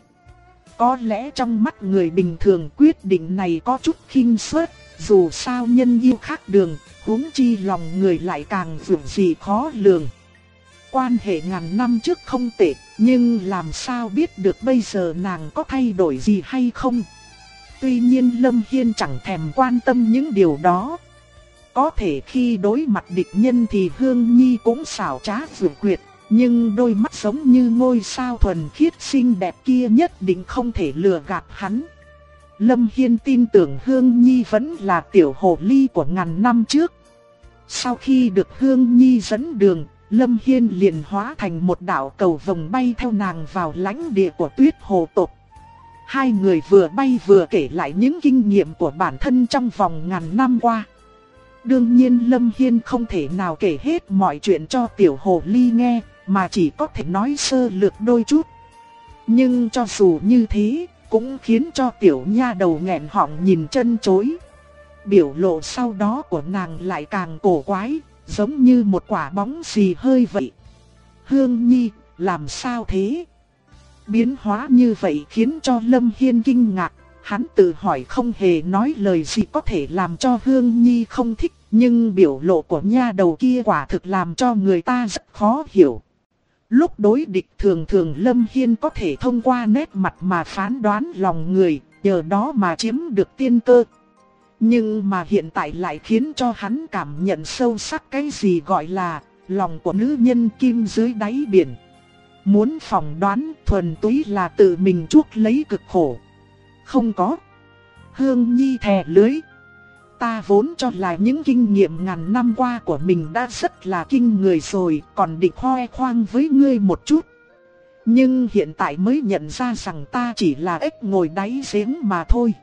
Có lẽ trong mắt người bình thường quyết định này có chút khinh suất, dù sao nhân yêu khác đường, huống chi lòng người lại càng vượt gì khó lường. Quan hệ ngàn năm trước không tệ, nhưng làm sao biết được bây giờ nàng có thay đổi gì hay không? Tuy nhiên Lâm Hiên chẳng thèm quan tâm những điều đó. Có thể khi đối mặt địch nhân thì Hương Nhi cũng xảo trá vượt quyệt, nhưng đôi mắt giống như ngôi sao thuần khiết xinh đẹp kia nhất định không thể lừa gạt hắn. Lâm Hiên tin tưởng Hương Nhi vẫn là tiểu hồ ly của ngàn năm trước. Sau khi được Hương Nhi dẫn đường, Lâm Hiên liền hóa thành một đạo cầu vồng bay theo nàng vào lãnh địa của Tuyết Hồ tộc. Hai người vừa bay vừa kể lại những kinh nghiệm của bản thân trong vòng ngàn năm qua. Đương nhiên Lâm Hiên không thể nào kể hết mọi chuyện cho tiểu hồ ly nghe, mà chỉ có thể nói sơ lược đôi chút. Nhưng cho dù như thế, cũng khiến cho tiểu nha đầu nghẹn họng nhìn chân chối. Biểu lộ sau đó của nàng lại càng cổ quái, giống như một quả bóng xì hơi vậy. Hương Nhi, làm sao thế? Biến hóa như vậy khiến cho Lâm Hiên kinh ngạc. Hắn tự hỏi không hề nói lời gì có thể làm cho Hương Nhi không thích, nhưng biểu lộ của nha đầu kia quả thực làm cho người ta rất khó hiểu. Lúc đối địch thường thường Lâm Hiên có thể thông qua nét mặt mà phán đoán lòng người, nhờ đó mà chiếm được tiên cơ. Nhưng mà hiện tại lại khiến cho hắn cảm nhận sâu sắc cái gì gọi là lòng của nữ nhân kim dưới đáy biển. Muốn phỏng đoán thuần túy là tự mình chuốc lấy cực khổ. Không có. Hương Nhi thè lưới. Ta vốn cho là những kinh nghiệm ngàn năm qua của mình đã rất là kinh người rồi, còn định khoe khoang với ngươi một chút. Nhưng hiện tại mới nhận ra rằng ta chỉ là ếch ngồi đáy giếng mà thôi.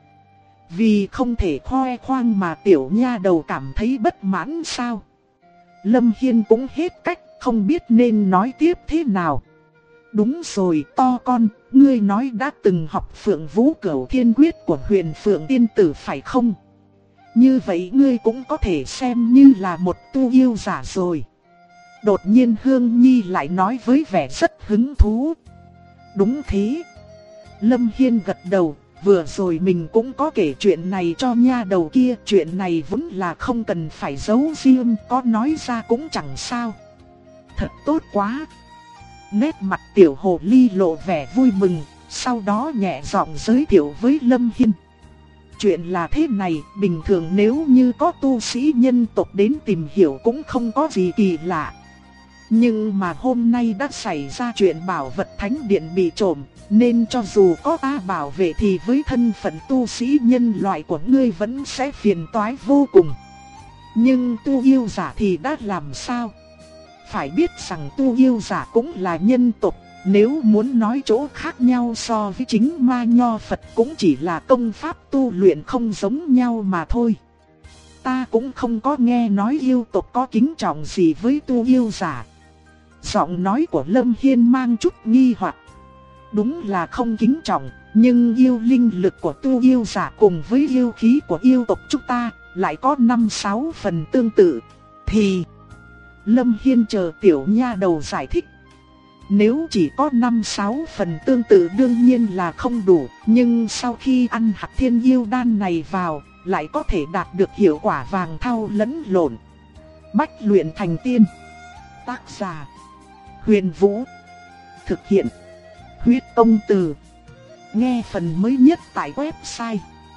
Vì không thể khoe khoang mà tiểu nha đầu cảm thấy bất mãn sao? Lâm Hiên cũng hết cách, không biết nên nói tiếp thế nào. Đúng rồi to con, ngươi nói đã từng học Phượng Vũ Cửu Thiên Quyết của Huyền Phượng Tiên Tử phải không? Như vậy ngươi cũng có thể xem như là một tu yêu giả rồi. Đột nhiên Hương Nhi lại nói với vẻ rất hứng thú. Đúng thế. Lâm Hiên gật đầu, vừa rồi mình cũng có kể chuyện này cho nha đầu kia. Chuyện này vốn là không cần phải giấu riêng, có nói ra cũng chẳng sao. Thật tốt quá. Nét mặt tiểu hồ ly lộ vẻ vui mừng, sau đó nhẹ giọng giới thiệu với Lâm Hiên. Chuyện là thế này, bình thường nếu như có tu sĩ nhân tộc đến tìm hiểu cũng không có gì kỳ lạ. Nhưng mà hôm nay đã xảy ra chuyện bảo vật thánh điện bị trộm, nên cho dù có ta bảo vệ thì với thân phận tu sĩ nhân loại của ngươi vẫn sẽ phiền toái vô cùng. Nhưng tu yêu giả thì đã làm sao? Phải biết rằng tu yêu giả cũng là nhân tộc, nếu muốn nói chỗ khác nhau so với chính ma nho Phật cũng chỉ là công pháp tu luyện không giống nhau mà thôi. Ta cũng không có nghe nói yêu tộc có kính trọng gì với tu yêu giả. Giọng nói của Lâm Hiên mang chút nghi hoặc. Đúng là không kính trọng, nhưng yêu linh lực của tu yêu giả cùng với yêu khí của yêu tộc chúng ta lại có 5-6 phần tương tự. Thì Lâm Hiên chờ tiểu nha đầu giải thích. Nếu chỉ có 5-6 phần tương tự đương nhiên là không đủ, nhưng sau khi ăn hạt thiên yêu đan này vào, lại có thể đạt được hiệu quả vàng thau lẫn lộn. Bách luyện thành tiên. Tác giả Huyền Vũ. Thực hiện Huyết Công Từ. Nghe phần mới nhất tại website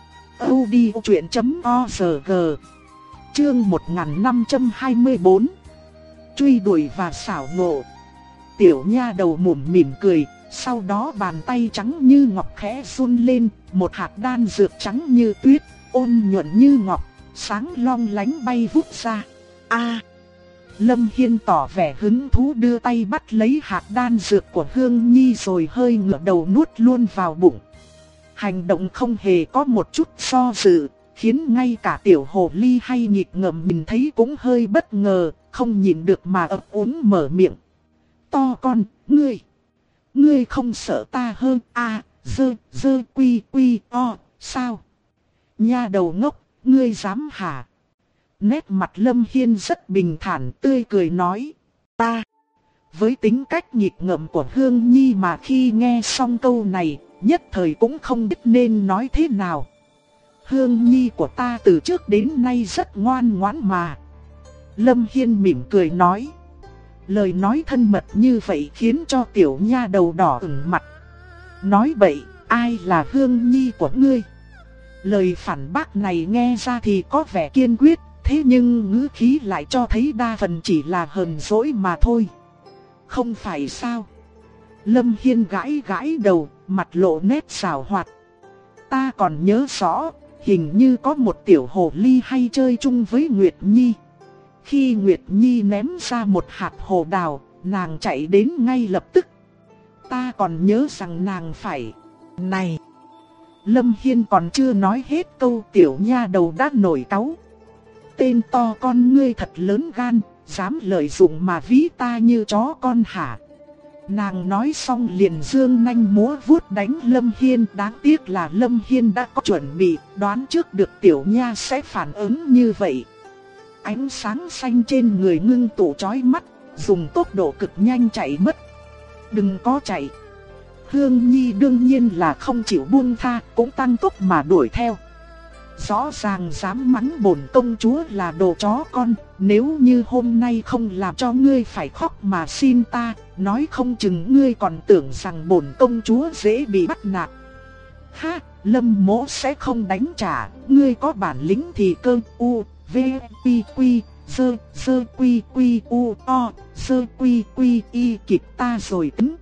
audiochuyện.org. Chương 1524. Truy đuổi và xảo ngộ. Tiểu nha đầu mủm mỉm cười, sau đó bàn tay trắng như ngọc khẽ run lên, một hạt đan dược trắng như tuyết, ôn nhuận như ngọc, sáng long lánh bay vút ra. A! Lâm Hiên tỏ vẻ hứng thú đưa tay bắt lấy hạt đan dược của Hương Nhi rồi hơi ngửa đầu nuốt luôn vào bụng. Hành động không hề có một chút do dự, khiến ngay cả tiểu hồ ly hay nhịp ngợm mình thấy cũng hơi bất ngờ, không nhịn được mà ấp úng mở miệng. To con, ngươi không sợ ta hơn dơ quy o, sao? Nha đầu ngốc, ngươi dám hả? Nét mặt Lâm Hiên rất bình thản tươi cười nói. Ta, với tính cách nghịch ngợm của Hương Nhi mà khi nghe xong câu này, nhất thời cũng không biết nên nói thế nào. Hương Nhi của ta từ trước đến nay rất ngoan ngoãn mà. Lâm Hiên mỉm cười nói. Lời nói thân mật như vậy khiến cho tiểu nha đầu đỏ ửng mặt. Nói bậy, ai là Hương Nhi của ngươi? Lời phản bác này nghe ra thì có vẻ kiên quyết, thế nhưng ngữ khí lại cho thấy đa phần chỉ là hờn dỗi mà thôi. Không phải sao? Lâm Hiên gãi gãi đầu, mặt lộ nét xảo hoạt. Ta còn nhớ rõ, hình như có một tiểu hồ ly hay chơi chung với Nguyệt Nhi. Khi Nguyệt Nhi ném ra một hạt hồ đào, nàng chạy đến ngay lập tức. Ta còn nhớ rằng nàng phải... Này! Lâm Hiên còn chưa nói hết câu tiểu nha đầu đã nổi cáu. Tên to con ngươi thật lớn gan, dám lợi dụng mà ví ta như chó con hả? Nàng nói xong liền dương nanh múa vuốt đánh Lâm Hiên. Đáng tiếc là Lâm Hiên đã có chuẩn bị, đoán trước được tiểu nha sẽ phản ứng như vậy. Ánh sáng xanh trên người ngưng tụ chói mắt, dùng tốc độ cực nhanh chạy mất. Đừng có chạy. Hương Nhi đương nhiên là không chịu buông tha, cũng tăng tốc mà đuổi theo. Rõ ràng dám mắng bổn công chúa là đồ chó con, nếu như hôm nay không làm cho ngươi phải khóc mà xin ta, nói không chừng ngươi còn tưởng rằng bổn công chúa dễ bị bắt nạt. Ha, Lâm mỗ sẽ không đánh trả, ngươi có bản lĩnh thì cơ u, v, quy quy, dơ quy quy u, o, dơ quy quy y kịp ta rồi tính.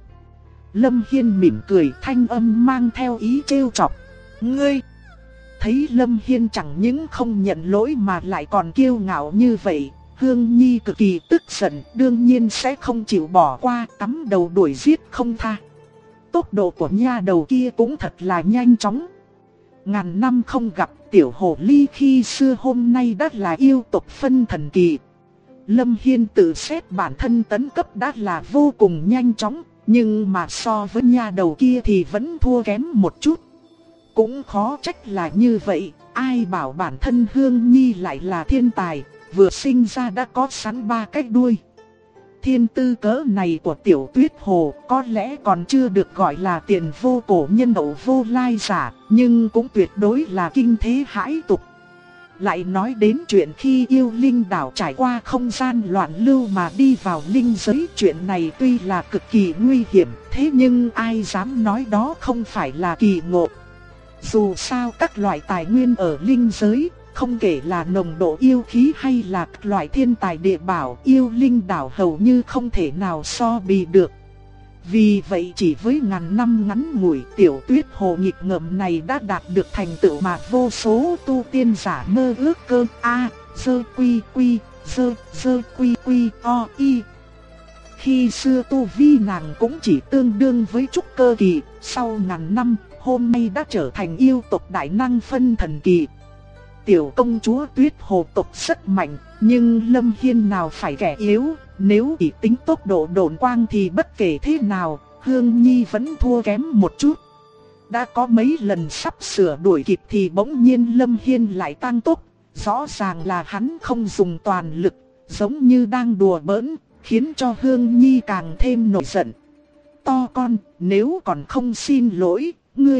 Lâm Hiên mỉm cười thanh âm mang theo ý trêu chọc. Ngươi! Thấy Lâm Hiên chẳng những không nhận lỗi mà lại còn kiêu ngạo như vậy, Hương Nhi cực kỳ tức giận, đương nhiên sẽ không chịu bỏ qua, cắm đầu đuổi giết không tha. Tốc độ của nha đầu kia cũng thật là nhanh chóng. Ngàn năm không gặp tiểu hồ ly khi xưa hôm nay đã là yêu tộc phân thần kỳ. Lâm Hiên tự xét bản thân tấn cấp đã là vô cùng nhanh chóng, nhưng mà so với nha đầu kia thì vẫn thua kém một chút. Cũng khó trách là như vậy, ai bảo bản thân Hương Nhi lại là thiên tài, vừa sinh ra đã có sẵn 3 cái đuôi. Thiên tư cỡ này của Tiểu Tuyết Hồ có lẽ còn chưa được gọi là tiền vô cổ nhân hậu vô lai giả, nhưng cũng tuyệt đối là kinh thế hãi tục. Lại nói đến chuyện khi yêu linh đảo trải qua không gian loạn lưu mà đi vào linh giới, chuyện này tuy là cực kỳ nguy hiểm, thế nhưng ai dám nói đó không phải là kỳ ngộ. Dù sao các loại tài nguyên ở linh giới, không kể là nồng độ yêu khí hay là các loại thiên tài địa bảo, yêu linh đảo hầu như không thể nào so bì được. Vì vậy chỉ với ngàn năm ngắn ngủi, Tiểu Tuyết Hồ nghịch ngợm này đã đạt được thành tựu mà vô số tu tiên giả mơ ước cơ. Khi xưa tu vi nàng cũng chỉ tương đương với trúc cơ kỳ, sau ngàn năm, hôm nay đã trở thành yêu tộc đại năng phân thần kỳ. Tiểu công chúa Tuyết Hồ tộc rất mạnh, nhưng Lâm Hiên nào phải kẻ yếu, nếu chỉ tính tốc độ độn quang thì bất kể thế nào, Hương Nhi vẫn thua kém một chút. Đã có mấy lần sắp sửa đuổi kịp thì bỗng nhiên Lâm Hiên lại tăng tốc, rõ ràng là hắn không dùng toàn lực, giống như đang đùa bỡn, khiến cho Hương Nhi càng thêm nổi giận. To con, nếu còn không xin lỗi,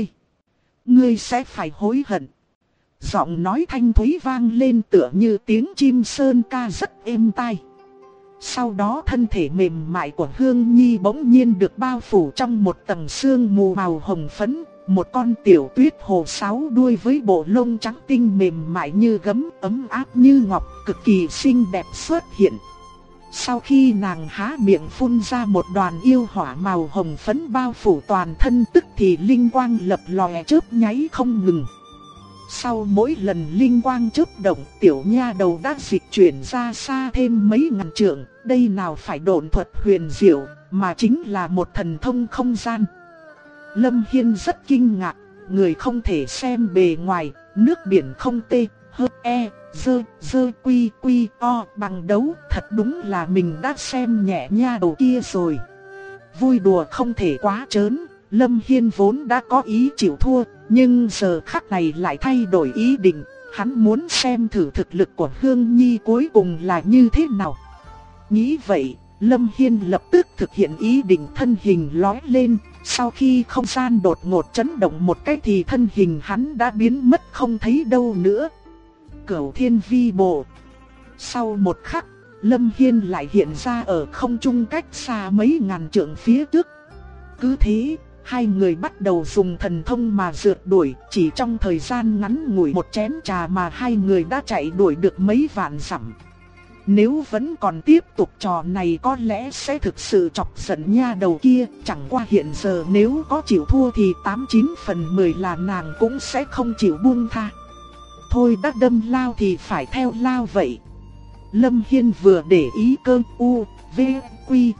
ngươi sẽ phải hối hận. Giọng nói thanh thúy vang lên tựa như tiếng chim sơn ca rất êm tai. Sau đó thân thể mềm mại của Hương Nhi bỗng nhiên được bao phủ trong một tầng sương mù màu hồng phấn. Một con tiểu tuyết hồ 6 đuôi với bộ lông trắng tinh mềm mại như gấm, ấm áp như ngọc, cực kỳ xinh đẹp xuất hiện. Sau khi nàng há miệng phun ra một đoàn yêu hỏa màu hồng phấn bao phủ toàn thân, tức thì linh quang lập lòe chớp nháy không ngừng. Sau mỗi lần linh quang chớp động, tiểu nha đầu đã dịch chuyển ra xa thêm mấy ngàn trượng. Đây nào phải độn thuật huyền diệu, mà chính là một thần thông không gian. Lâm Hiên rất kinh ngạc, người không thể xem bề ngoài, nước biển không tê, hơ e, dơ quy o bằng đấu. Thật đúng là mình đã xem nhẹ nha đầu kia rồi. Vui đùa không thể quá trớn, Lâm Hiên vốn đã có ý chịu thua, nhưng giờ khắc này lại thay đổi ý định. Hắn muốn xem thử thực lực của Hương Nhi cuối cùng là như thế nào. Nghĩ vậy, Lâm Hiên lập tức thực hiện ý định, thân hình lói lên. Sau khi không gian đột ngột chấn động một cái thì thân hình hắn đã biến mất không thấy đâu nữa. Cửu Thiên Vi Bộ. Sau một khắc, Lâm Hiên lại hiện ra ở không trung cách xa mấy ngàn trượng phía trước. Cứ thế, hai người bắt đầu dùng thần thông mà rượt đuổi. Chỉ trong thời gian ngắn ngủi một chén trà mà hai người đã chạy đuổi được mấy vạn dặm. Nếu vẫn còn tiếp tục trò này có lẽ sẽ thực sự chọc giận nha đầu kia. Chẳng qua hiện giờ nếu có chịu thua thì 89 phần 10 là nàng cũng sẽ không chịu buông tha. Thôi đã đâm lao thì phải theo lao vậy. Lâm Hiên vừa để ý cơ u, v, quy,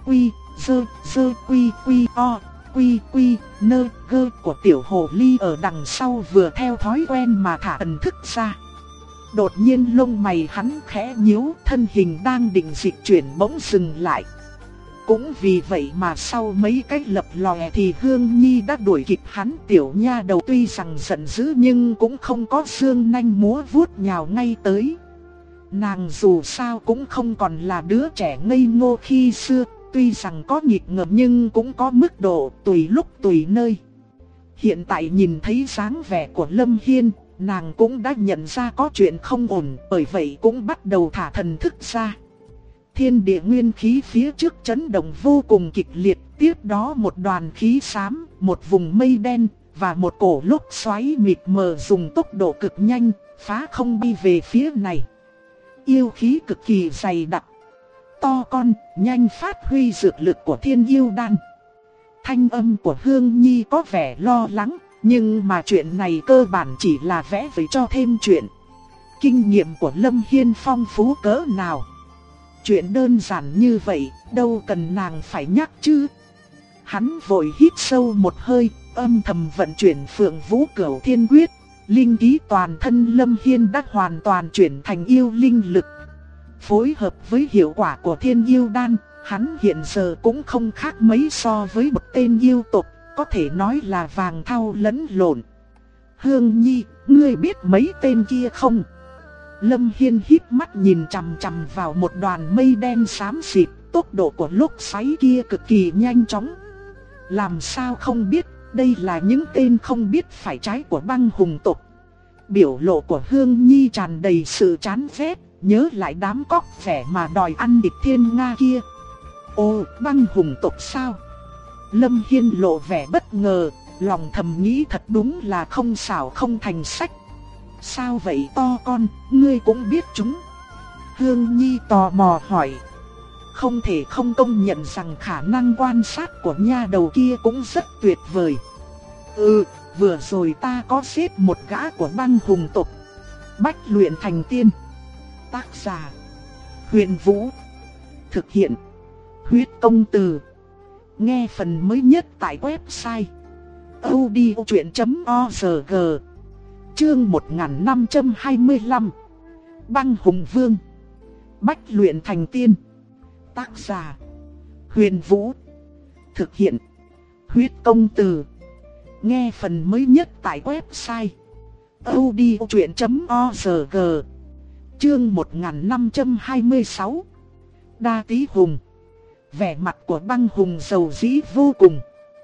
dơ, quy, o, quy, nơ, gơ của tiểu hồ ly ở đằng sau, vừa theo thói quen mà thả thần thức ra. Đột nhiên lông mày hắn khẽ nhíu, thân hình đang định dịch chuyển bỗng dừng lại. Cũng vì vậy mà sau mấy cái lập lòe thì Hương Nhi đã đuổi kịp hắn. Tiểu nha đầu tuy rằng giận dữ nhưng cũng không có xương nanh múa vuốt nhào ngay tới. Nàng dù sao cũng không còn là đứa trẻ ngây ngô khi xưa, tuy rằng có nghịch ngợm nhưng cũng có mức độ, tùy lúc tùy nơi. Hiện tại nhìn thấy dáng vẻ của Lâm Hiên, nàng cũng đã nhận ra có chuyện không ổn, bởi vậy cũng bắt đầu thả thần thức ra. Thiên địa nguyên khí phía trước chấn động vô cùng kịch liệt, tiếp đó một đoàn khí xám, một vùng mây đen và một cổ lốc xoáy mịt mờ dùng tốc độ cực nhanh, phá không đi về phía này. Yêu khí cực kỳ dày đặc. To con, nhanh phát huy dược lực của Thiên Yêu Đan. Thanh âm của Hương Nhi có vẻ lo lắng, nhưng mà chuyện này cơ bản chỉ là vẽ vời cho thêm chuyện. Kinh nghiệm của Lâm Hiên phong phú cỡ nào. Chuyện đơn giản như vậy, đâu cần nàng phải nhắc chứ. Hắn vội hít sâu một hơi, âm thầm vận chuyển Phượng Vũ Cửu Thiên Quyết. Linh khí toàn thân Lâm Hiên đã hoàn toàn chuyển thành yêu linh lực. Phối hợp với hiệu quả của Thiên Yêu Đan, Hắn hiện giờ cũng không khác mấy so với một tên yêu tộc, có thể nói là vàng thau lẫn lộn. Hương Nhi, ngươi biết mấy tên kia không? Lâm Hiên híp mắt nhìn chằm chằm vào một đoàn mây đen xám xịt, tốc độ của lốc xoáy kia cực kỳ nhanh chóng. Làm sao không biết, đây là những tên không biết phải trái của băng hùng tộc. Biểu lộ của Hương Nhi tràn đầy sự chán ghét, nhớ lại đám cóc vẻ mà đòi ăn thịt thiên nga kia. Ồ, băng hùng tộc sao? Lâm Hiên lộ vẻ bất ngờ, lòng thầm nghĩ thật đúng là không xảo không thành sách. Sao vậy to con, ngươi cũng biết chúng? Hương Nhi tò mò hỏi. Không thể không công nhận rằng khả năng quan sát của nha đầu kia cũng rất tuyệt vời. Vừa rồi ta có giết một gã của băng hùng tộc. Bách luyện thành tiên. Tác giả Huyền Vũ. Thực hiện Huyết Công Từ. Nghe phần mới nhất tại website audiochuyện.org. Chương 1525. Băng hùng vương. Bách luyện thành tiên. Tác giả Huyền Vũ. Thực hiện Huyết Công Từ. Nghe phần mới nhất tại website audiochuyện.org. Chương 1526. Đa Tí Hùng. Vẻ mặt của băng hùng dầu dĩ vô cùng.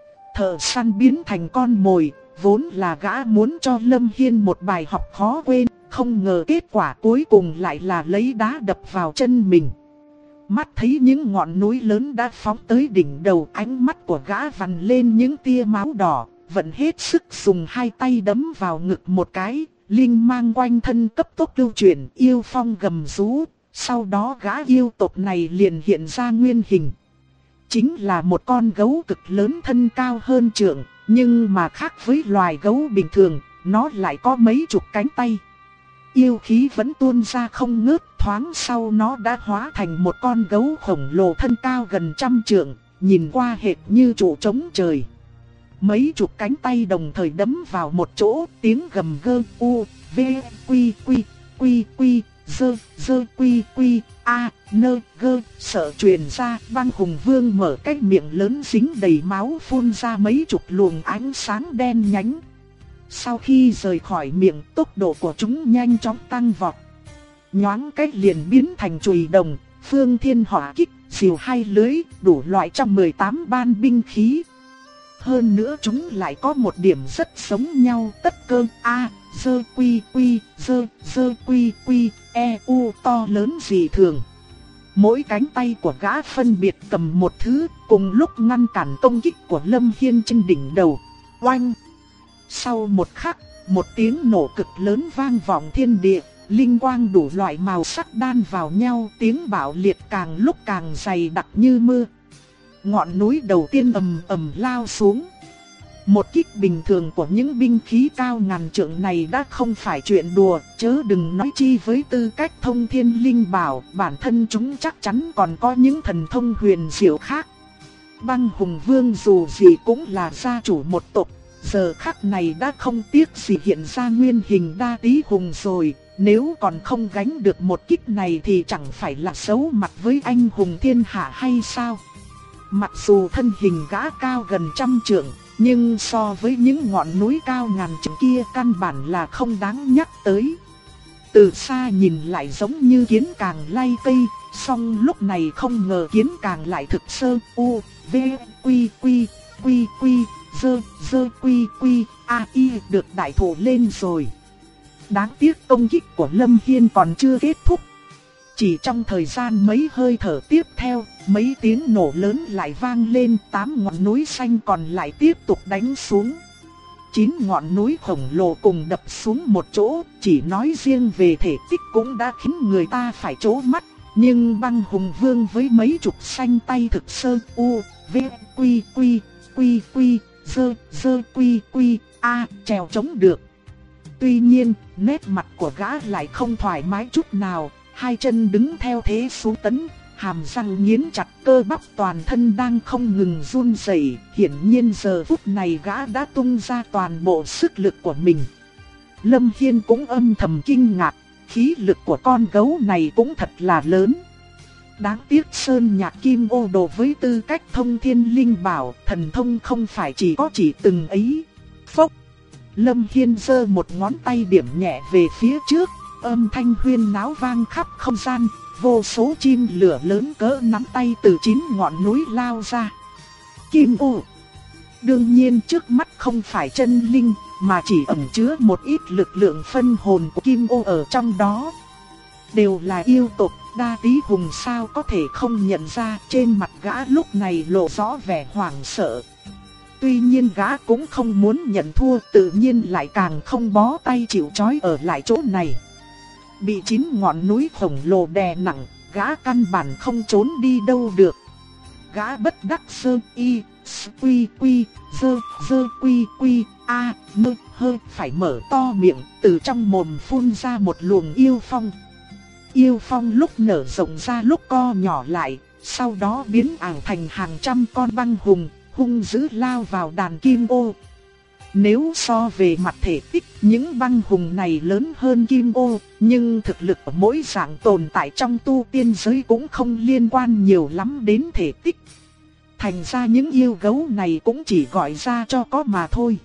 Thợ săn biến thành con mồi, vốn là gã muốn cho Lâm Hiên một bài học khó quên, không ngờ kết quả cuối cùng lại là lấy đá đập vào chân mình. Mắt thấy những ngọn núi lớn đã phóng tới đỉnh đầu, ánh mắt của gã vằn lên những tia máu đỏ, vẫn hết sức dùng hai tay đấm vào ngực một cái, linh mang quanh thân cấp tốc lưu chuyển, yêu phong gầm rú. Sau đó gã yêu tộc này liền hiện ra nguyên hình. Chính là một con gấu cực lớn thân cao hơn trượng, nhưng mà khác với loài gấu bình thường, nó lại có mấy chục cánh tay. Yêu khí vẫn tuôn ra không ngớt, thoáng sau nó đã hóa thành một con gấu khổng lồ thân cao gần 100 trượng, nhìn qua hệt như trụ trống trời. Mấy chục cánh tay đồng thời đấm vào một chỗ, tiếng gầm gơ u, v, quy quy, quy quy, dơ quy quy, a, nơ gơ, sợ truyền ra. Băng hùng vương mở cái miệng lớn dính đầy máu phun ra mấy chục luồng ánh sáng đen nhánh. Sau khi rời khỏi miệng, tốc độ của chúng nhanh chóng tăng vọt. Nhoáng cách liền biến thành chùy đồng, phương thiên hỏa kích, diều hai lưới, đủ loại trong 18 ban binh khí. Hơn nữa chúng lại có một điểm rất giống nhau, tất cơ a, dơ quy quy, dơ quy quy, e u to lớn dị thường. Mỗi cánh tay của gã phân biệt cầm một thứ, cùng lúc ngăn cản công kích của Lâm Hiên trên đỉnh đầu. Oanh! Sau một khắc, một tiếng nổ cực lớn vang vọng thiên địa, linh quang đủ loại màu sắc đan vào nhau, tiếng bạo liệt càng lúc càng dày đặc như mưa. Ngọn núi đầu tiên ầm ầm lao xuống. Một kích bình thường của những binh khí cao ngàn trượng này đã không phải chuyện đùa, chớ đừng nói chi với tư cách thông thiên linh bảo, bản thân chúng chắc chắn còn có những thần thông huyền diệu khác. Băng hùng vương dù gì cũng là gia chủ một tộc, giờ khắc này đã không tiếc gì hiện ra nguyên hình Đa Tí Hùng rồi, nếu còn không gánh được một kích này thì chẳng phải là xấu mặt với anh hùng thiên hạ hay sao? Mặc dù thân hình gã cao gần 100 trượng, nhưng so với những ngọn núi cao ngàn trượng kia căn bản là không đáng nhắc tới. Từ xa nhìn lại giống như kiến càng lay cây, song lúc này không ngờ kiến càng lại thực sơ u, v, quy quy, quy quy, dơ quy quy, a y được đại thổ lên rồi. Đáng tiếc công kích của Lâm Hiên còn chưa kết thúc. Chỉ trong thời gian mấy hơi thở tiếp theo, mấy tiếng nổ lớn lại vang lên, 8 ngọn núi xanh còn lại tiếp tục đánh xuống. 9 ngọn núi khổng lồ cùng đập xuống một chỗ, chỉ nói riêng về thể tích cũng đã khiến người ta phải trố mắt. Nhưng băng hùng vương với mấy chục xanh tay thực sơ u, v, quy quy, quy quy, dơ quy quy, a, trèo chống được. Tuy nhiên, nét mặt của gã lại không thoải mái chút nào, hai chân đứng theo thế xuống tấn, hàm răng nghiến chặt, cơ bắp toàn thân đang không ngừng run rẩy. Hiển nhiên giờ phút này gã đã tung ra toàn bộ sức lực của mình. Lâm Hiên cũng âm thầm kinh ngạc, khí lực của con gấu này cũng thật là lớn. Đáng tiếc Sơn Nhạc Kim Ô Đồ với tư cách thông thiên linh bảo, thần thông không phải chỉ từng ấy. Phốc! Lâm Hiên giơ một ngón tay điểm nhẹ về phía trước, âm thanh huyên náo vang khắp không gian, vô số chim lửa lớn cỡ nắm tay từ 9 ngọn núi lao ra. Kim ô! Đương nhiên trước mắt không phải chân linh, mà chỉ ẩn chứa một ít lực lượng phân hồn của Kim ô ở trong đó. Đều là yêu tộc, Đa Tí Hùng sao có thể không nhận ra, trên mặt gã lúc này lộ rõ vẻ hoảng sợ. Tuy nhiên gã cũng không muốn nhận thua, tự nhiên lại càng không bó tay chịu trói ở lại chỗ này. Bị 9 ngọn núi khổng lồ đè nặng, gã căn bản không trốn đi đâu được. Gã bất đắc sơ y, quy quy, dơ quy quy, a, mơ hơ phải mở to miệng, từ trong mồm phun ra một luồng yêu phong. Yêu phong lúc nở rộng ra lúc co nhỏ lại, sau đó biến ảo thành hàng trăm con băng hùng, hung dữ lao vào đàn kim ô. Nếu so về mặt thể tích, những băng hùng này lớn hơn kim ô, nhưng thực lực của mỗi dạng tồn tại trong tu tiên giới cũng không liên quan nhiều lắm đến thể tích. Thành ra những yêu gấu này cũng chỉ gọi ra cho có mà thôi.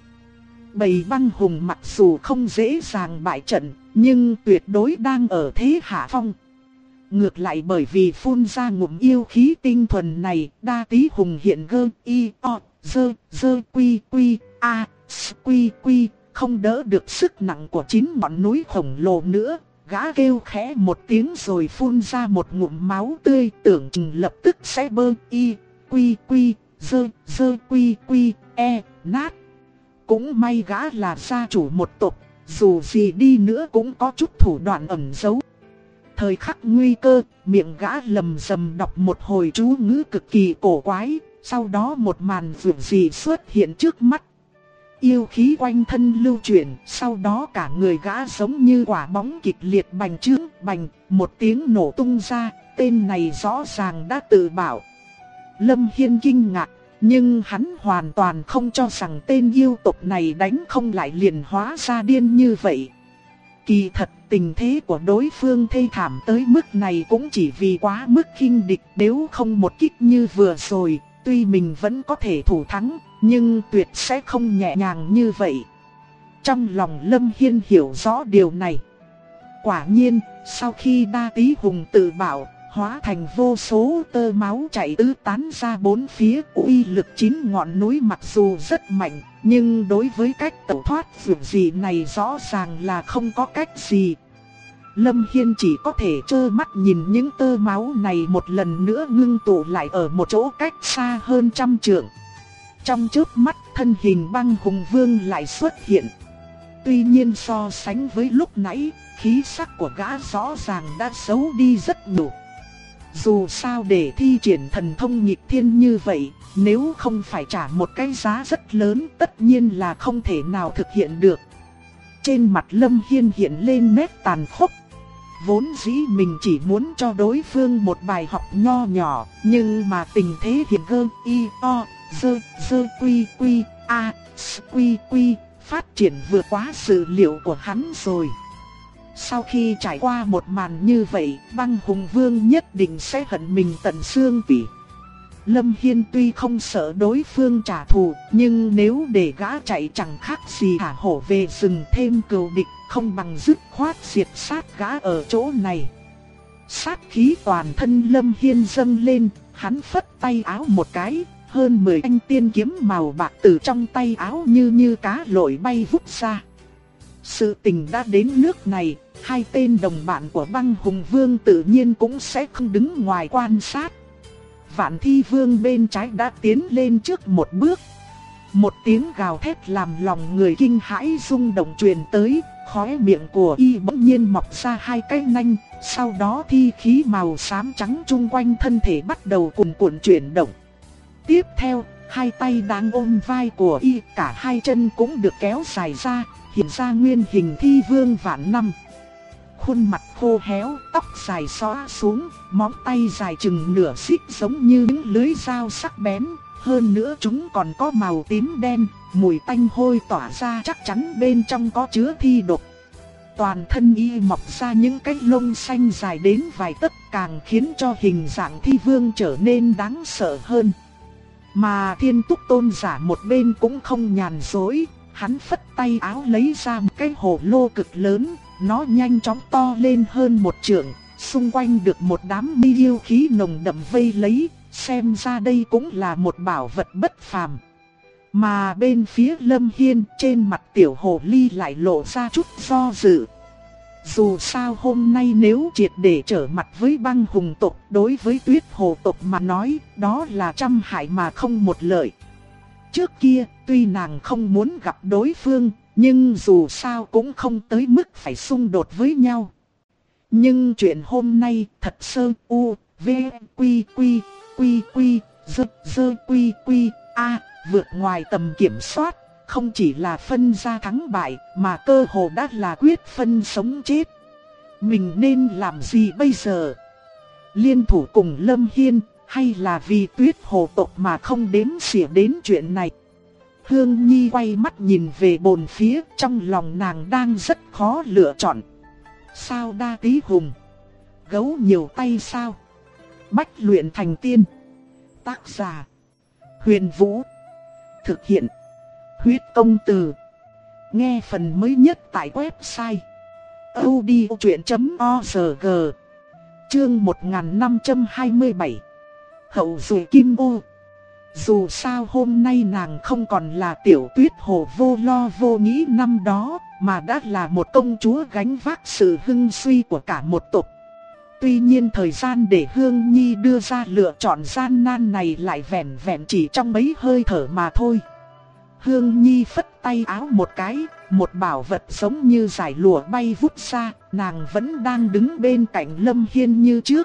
Bầy băng hùng mặc dù không dễ dàng bại trận, nhưng tuyệt đối đang ở thế hạ phong. Ngược lại bởi vì phun ra ngụm yêu khí tinh thuần này, Đa Tí Hùng hiện gơ y o dơ quy quy a quy quy, không đỡ được sức nặng của 9 ngọn núi khổng lồ nữa. Gã kêu khẽ một tiếng rồi phun ra một ngụm máu tươi, tưởng chừng lập tức sẽ bơ y quy quy dơ quy quy nát. Cũng may gã là gia chủ một tộc, dù gì đi nữa cũng có chút thủ đoạn ẩn giấu. Thời khắc nguy cơ, miệng gã lầm rầm đọc một hồi chú ngữ cực kỳ cổ quái, sau đó một màn vượt gì xuất hiện trước mắt. Yêu khí quanh thân lưu chuyển, sau đó cả người gã giống như quả bóng kịch liệt bành trướng, bành, một tiếng nổ tung ra, tên này rõ ràng đã tự bảo. Lâm Hiên kinh ngạc, nhưng hắn hoàn toàn không cho rằng tên yêu tộc này đánh không lại liền hóa ra điên như vậy. Kỳ thật tình thế của đối phương thê thảm tới mức này cũng chỉ vì quá mức khinh địch, nếu không một kích như vừa rồi, tuy mình vẫn có thể thủ thắng, nhưng tuyệt sẽ không nhẹ nhàng như vậy. Trong lòng Lâm Hiên hiểu rõ điều này. Quả nhiên, sau khi Đa Tí Hùng tự bảo, hóa thành vô số tơ máu chảy tứ tán ra bốn phía, uy lực 9 ngọn núi mặc dù rất mạnh, nhưng đối với cách tẩu thoát vượt gì này rõ ràng là không có cách gì. Lâm Hiên chỉ có thể trơ mắt nhìn những tơ máu này một lần nữa ngưng tụ lại ở một chỗ cách xa hơn 100 trượng. Trong chớp mắt, thân hình băng hùng vương lại xuất hiện. Tuy nhiên so sánh với lúc nãy, khí sắc của gã rõ ràng đã xấu đi rất nhiều. Dù sao để thi triển thần thông nghịch thiên như vậy, nếu không phải trả một cái giá rất lớn, tất nhiên là không thể nào thực hiện được. Trên mặt Lâm Hiên hiện lên nét tàn khốc. Vốn dĩ mình chỉ muốn cho đối phương một bài học nho nhỏ, nhưng mà tình thế hiện gơ y o dơ quy quy a quy quy phát triển vượt quá sự liệu của hắn rồi. Sau khi trải qua một màn như vậy, băng hùng vương nhất định sẽ hận mình tận xương tủy. Lâm Hiên tuy không sợ đối phương trả thù, nhưng nếu để gã chạy chẳng khác gì thả hổ về rừng thêm cừu địch, không bằng dứt khoát diệt sát gã ở chỗ này. Sát khí toàn thân Lâm Hiên dâng lên, hắn phất tay áo một cái, hơn 10 thanh tiên kiếm màu bạc từ trong tay áo như cá lội bay vút ra. Sự tình đã đến nước này, hai tên đồng bạn của băng hùng vương tự nhiên cũng sẽ không đứng ngoài quan sát. Vạn Thi Vương bên trái đã tiến lên trước một bước. Một tiếng gào thét làm lòng người kinh hãi rung động truyền tới, khóe miệng của y bỗng nhiên mọc ra hai cái nanh, sau đó thi khí màu xám trắng chung quanh thân thể bắt đầu cuồn cuộn chuyển động. Tiếp theo, hai tay đang ôm vai của y, cả hai chân cũng được kéo dài ra, hiện ra nguyên hình Thi Vương vạn năm. Khuôn mặt khô héo, tóc dài xõa xuống, móng tay dài chừng nửa xích giống như những lưỡi dao sắc bén, hơn nữa chúng còn có màu tím đen, mùi tanh hôi tỏa ra, chắc chắn bên trong có chứa thi độc. Toàn thân y mọc ra những cái lông xanh dài đến vài tấc, càng khiến cho hình dạng Thi Vương trở nên đáng sợ hơn. Mà Thiên Túc Tôn giả một bên cũng không nhàn rỗi, hắn phất tay áo lấy ra một cái hồ lô cực lớn, nó nhanh chóng to lên hơn 1 trượng, xung quanh được một đám mi yêu khí nồng đậm vây lấy, xem ra đây cũng là một bảo vật bất phàm. Mà bên phía Lâm Hiên, trên mặt tiểu hồ ly lại lộ ra chút do dự. Dù sao hôm nay nếu triệt để trở mặt với băng hùng tộc, đối với Tuyết Hồ tộc mà nói, đó là trăm hại mà không một lợi. Trước kia, tuy nàng không muốn gặp đối phương, nhưng dù sao cũng không tới mức phải xung đột với nhau. Nhưng chuyện hôm nay thật sơ u, v, quy quy, quy quy, dơ quy quy, a, vượt ngoài tầm kiểm soát, không chỉ là phân ra thắng bại, mà cơ hồ đã là quyết phân sống chết. Mình nên làm gì bây giờ? Liên thủ cùng Lâm Hiên, hay là vì Tuyết Hồ tộc mà không đếm xỉa đến chuyện này? Hương Nhi quay mắt nhìn về bồn phía, trong lòng nàng đang rất khó lựa chọn. Sao đa tí hùng? Gấu nhiều tay sao? Bách luyện thành tiên. Tác giả: Huyền Vũ. Thực hiện: Huyết Công Từ. Nghe phần mới nhất tại website audiochuyện.org. Chương 1527. Hậu duệ Kim Ô. Dù sao hôm nay nàng không còn là tiểu Tuyết Hồ vô lo vô nghĩ năm đó, mà đã là một công chúa gánh vác sự hưng suy của cả một tộc. Tuy nhiên thời gian để Hương Nhi đưa ra lựa chọn gian nan này lại vẻn vẹn chỉ trong mấy hơi thở mà thôi. Hương Nhi phất tay áo một cái, một bảo vật giống như giải lụa bay vút ra, nàng vẫn đang đứng bên cạnh Lâm Hiên như trước.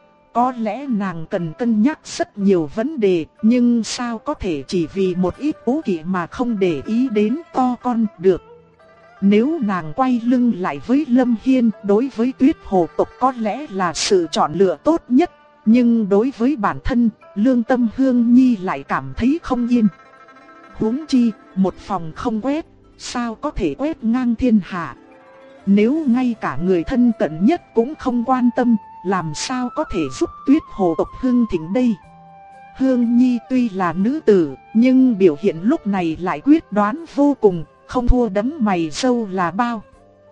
Có lẽ nàng cần cân nhắc rất nhiều vấn đề, nhưng sao có thể chỉ vì một ít cố kỵ mà không để ý đến to con được. Nếu nàng quay lưng lại với Lâm Hiên, đối với Tuyết Hồ tộc có lẽ là sự chọn lựa tốt nhất, nhưng đối với bản thân, lương tâm Hương Nhi lại cảm thấy không yên. Huống chi, một phòng không quét, sao có thể quét ngang thiên hạ? Nếu ngay cả người thân cận nhất cũng không quan tâm, làm sao có thể giúp Tuyết Hồ tộc hưng thịnh đây? Hương Nhi tuy là nữ tử, nhưng biểu hiện lúc này lại quyết đoán vô cùng, không thua đấm mày râu là bao.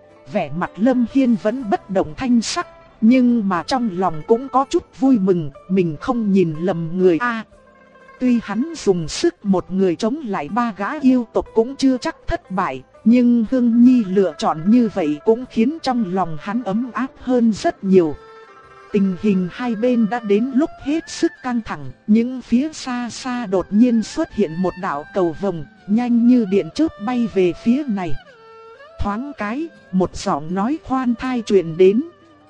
Vẻ mặt Lâm Hiên vẫn bất động thanh sắc, nhưng mà trong lòng cũng có chút vui mừng, mình không nhìn lầm người a. Tuy hắn dùng sức một người chống lại 3 gã yêu tộc cũng chưa chắc thất bại, nhưng Hương Nhi lựa chọn như vậy cũng khiến trong lòng hắn ấm áp hơn rất nhiều. Tình hình hai bên đã đến lúc hết sức căng thẳng, nhưng phía xa xa đột nhiên xuất hiện một đạo cầu vồng, nhanh như điện chớp bay về phía này. Thoáng cái, một giọng nói khoan thai truyền đến.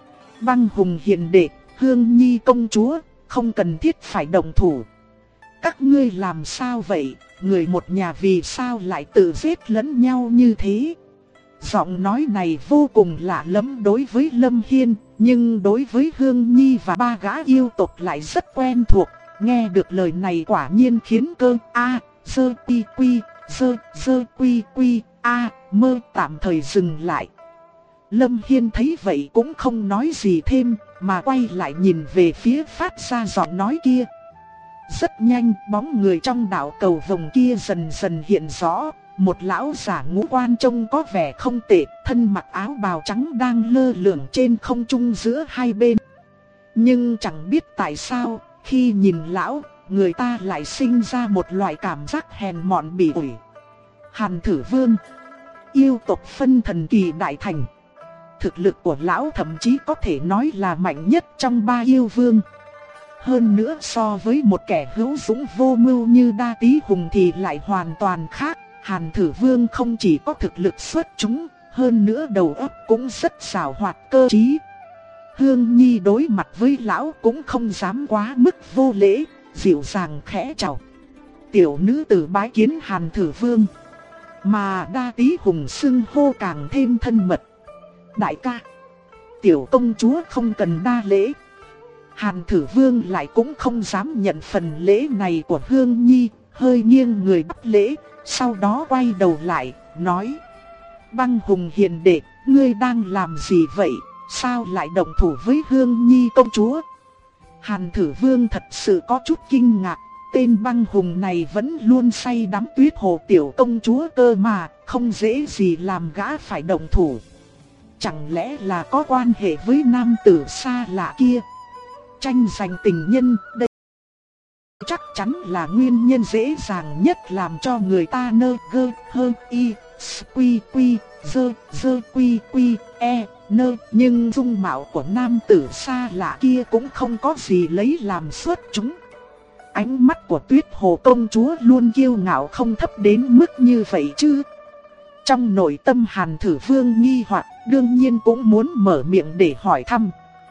Băng hùng hiền đệ, Hương Nhi công chúa, không cần thiết phải động thủ. Các ngươi làm sao vậy, người một nhà vì sao lại tự giết lẫn nhau như thế? Giọng nói này vô cùng lạ lẫm đối với Lâm Hiên, nhưng đối với Hương Nhi và 3 gã yêu tộc lại rất quen thuộc. Nghe được lời này quả nhiên khiến cơ dơ quy quy mơ tạm thời dừng lại. Lâm Hiên thấy vậy cũng không nói gì thêm, mà quay lại nhìn về phía phát ra giọng nói kia. Rất nhanh, bóng người trong đạo cầu vồng kia dần dần hiện rõ. Một lão giả ngũ quan trông có vẻ không tệ, thân mặc áo bào trắng đang lơ lửng trên không trung giữa hai bên. Nhưng chẳng biết tại sao, khi nhìn lão, người ta lại sinh ra một loại cảm giác hèn mọn bỉ ổi. Hàn Thử Vương, yêu tộc phân thần kỳ đại thành. Thực lực của lão thậm chí có thể nói là mạnh nhất trong 3 yêu vương. Hơn nữa so với một kẻ hữu dũng vô mưu như Đa Tí Hùng thì lại hoàn toàn khác. Hàn Thử Vương không chỉ có thực lực xuất chúng, hơn nữa đầu óc cũng rất xảo hoạt cơ trí. Hương Nhi đối mặt với lão cũng không dám quá mức vô lễ, dịu dàng khẽ chào. Tiểu nữ tử bái kiến Hàn Thử Vương. Mà Đa Tí Hùng xưng hô càng thêm thân mật. Đại ca, tiểu công chúa không cần đa lễ. Hàn Thử Vương lại cũng không dám nhận phần lễ này của Hương Nhi, hơi nghiêng người bắt lễ, sau đó quay đầu lại, nói: Băng hùng hiền đệ, ngươi đang làm gì vậy? sao lại động thủ với Hương Nhi công chúa? Hàn Thử Vương thật sự có chút kinh ngạc, tên Băng Hùng này vẫn luôn say đắm Tuyết Hồ tiểu công chúa cơ mà, không dễ gì làm gã phải động thủ. Chẳng lẽ là có quan hệ với nam tử xa lạ kia? Tranh giành tình nhân, đây chắc chắn là nguyên nhân dễ dàng nhất làm cho người ta nơ gơ hơn y quy quy dơ quy quy e nơ. Nhưng dung mạo của nam tử xa lạ kia cũng không có gì lấy làm xuất chúng. Ánh mắt của Tuyết Hồ công chúa luôn kiêu ngạo không thấp đến mức như vậy chứ. Trong nội tâm Hàn Thử Vương nghi hoặc, đương nhiên cũng muốn mở miệng để hỏi thăm.